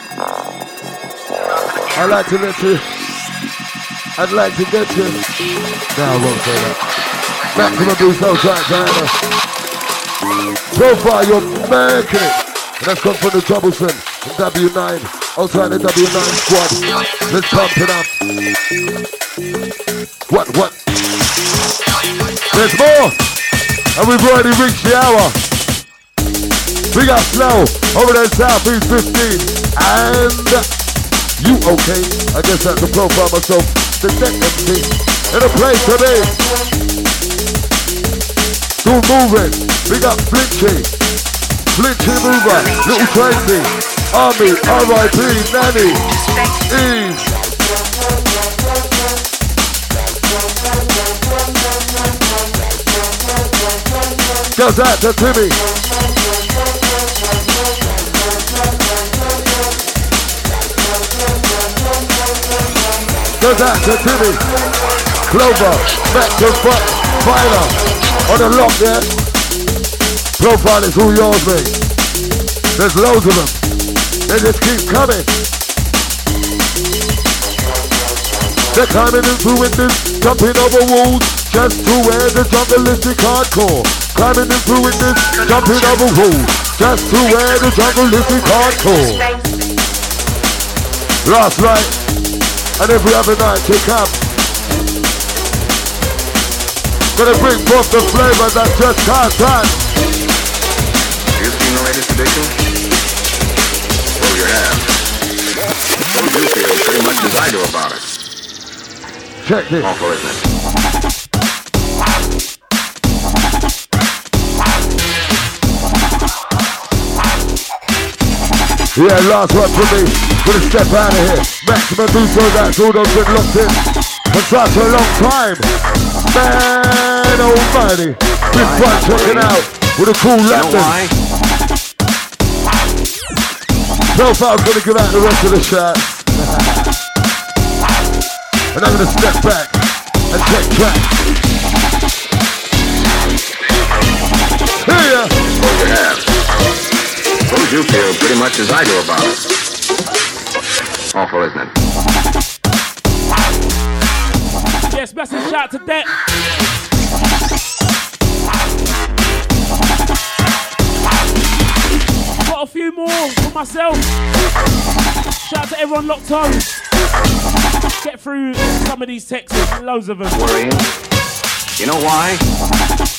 I'd like to let you. I'd like to get you. No, I won't say that. Maximum boost outside Diana. So far you're making it. And that's come from the Troublesome from W9. Outside the W9 squad. Let's pump it up. What? There's more! And we've already reached the hour. Big up Snow, over there in South East 15. And you okay? I guess that's the profile myself. The Deck MC. In a place to be. Still moving. Big up Flinchy. Flinchy Mover. Little Tracy. Army, R.I.P. Nanny. Eve. Goes out to Timmy. Goes out to Timmy. Clover, back to Filer. On the lock there. Profile is all yours, mate. There's loads of them. They just keep coming. They're climbing into windows, jumping over walls, just to wear the jungleistic hardcore. Climbing into windows, jumping over walls, just to wear the jungleistic hardcore. Last night, and every other night they come. Gonna bring forth the flavor that just can't touch. You seen the latest edition? Oh, you have. Well, you feel pretty much as I do about it. Check this. Awful, isn't it? Yeah, last one for me. Gonna step out of here. Maximum boost on that. All those been locked in for such a long time. Man almighty. Big fun checking out with a cool London. Profile's gonna give out the rest of the shots. And I'm gonna step back and check track. Here! Oh, you have. Suppose you feel pretty much as I do about it. Awful, isn't it? Yes, massive shout to that. Got a few more for myself. Shout out to everyone locked on. Get through some of these texts, loads of them. Worrying. You know why?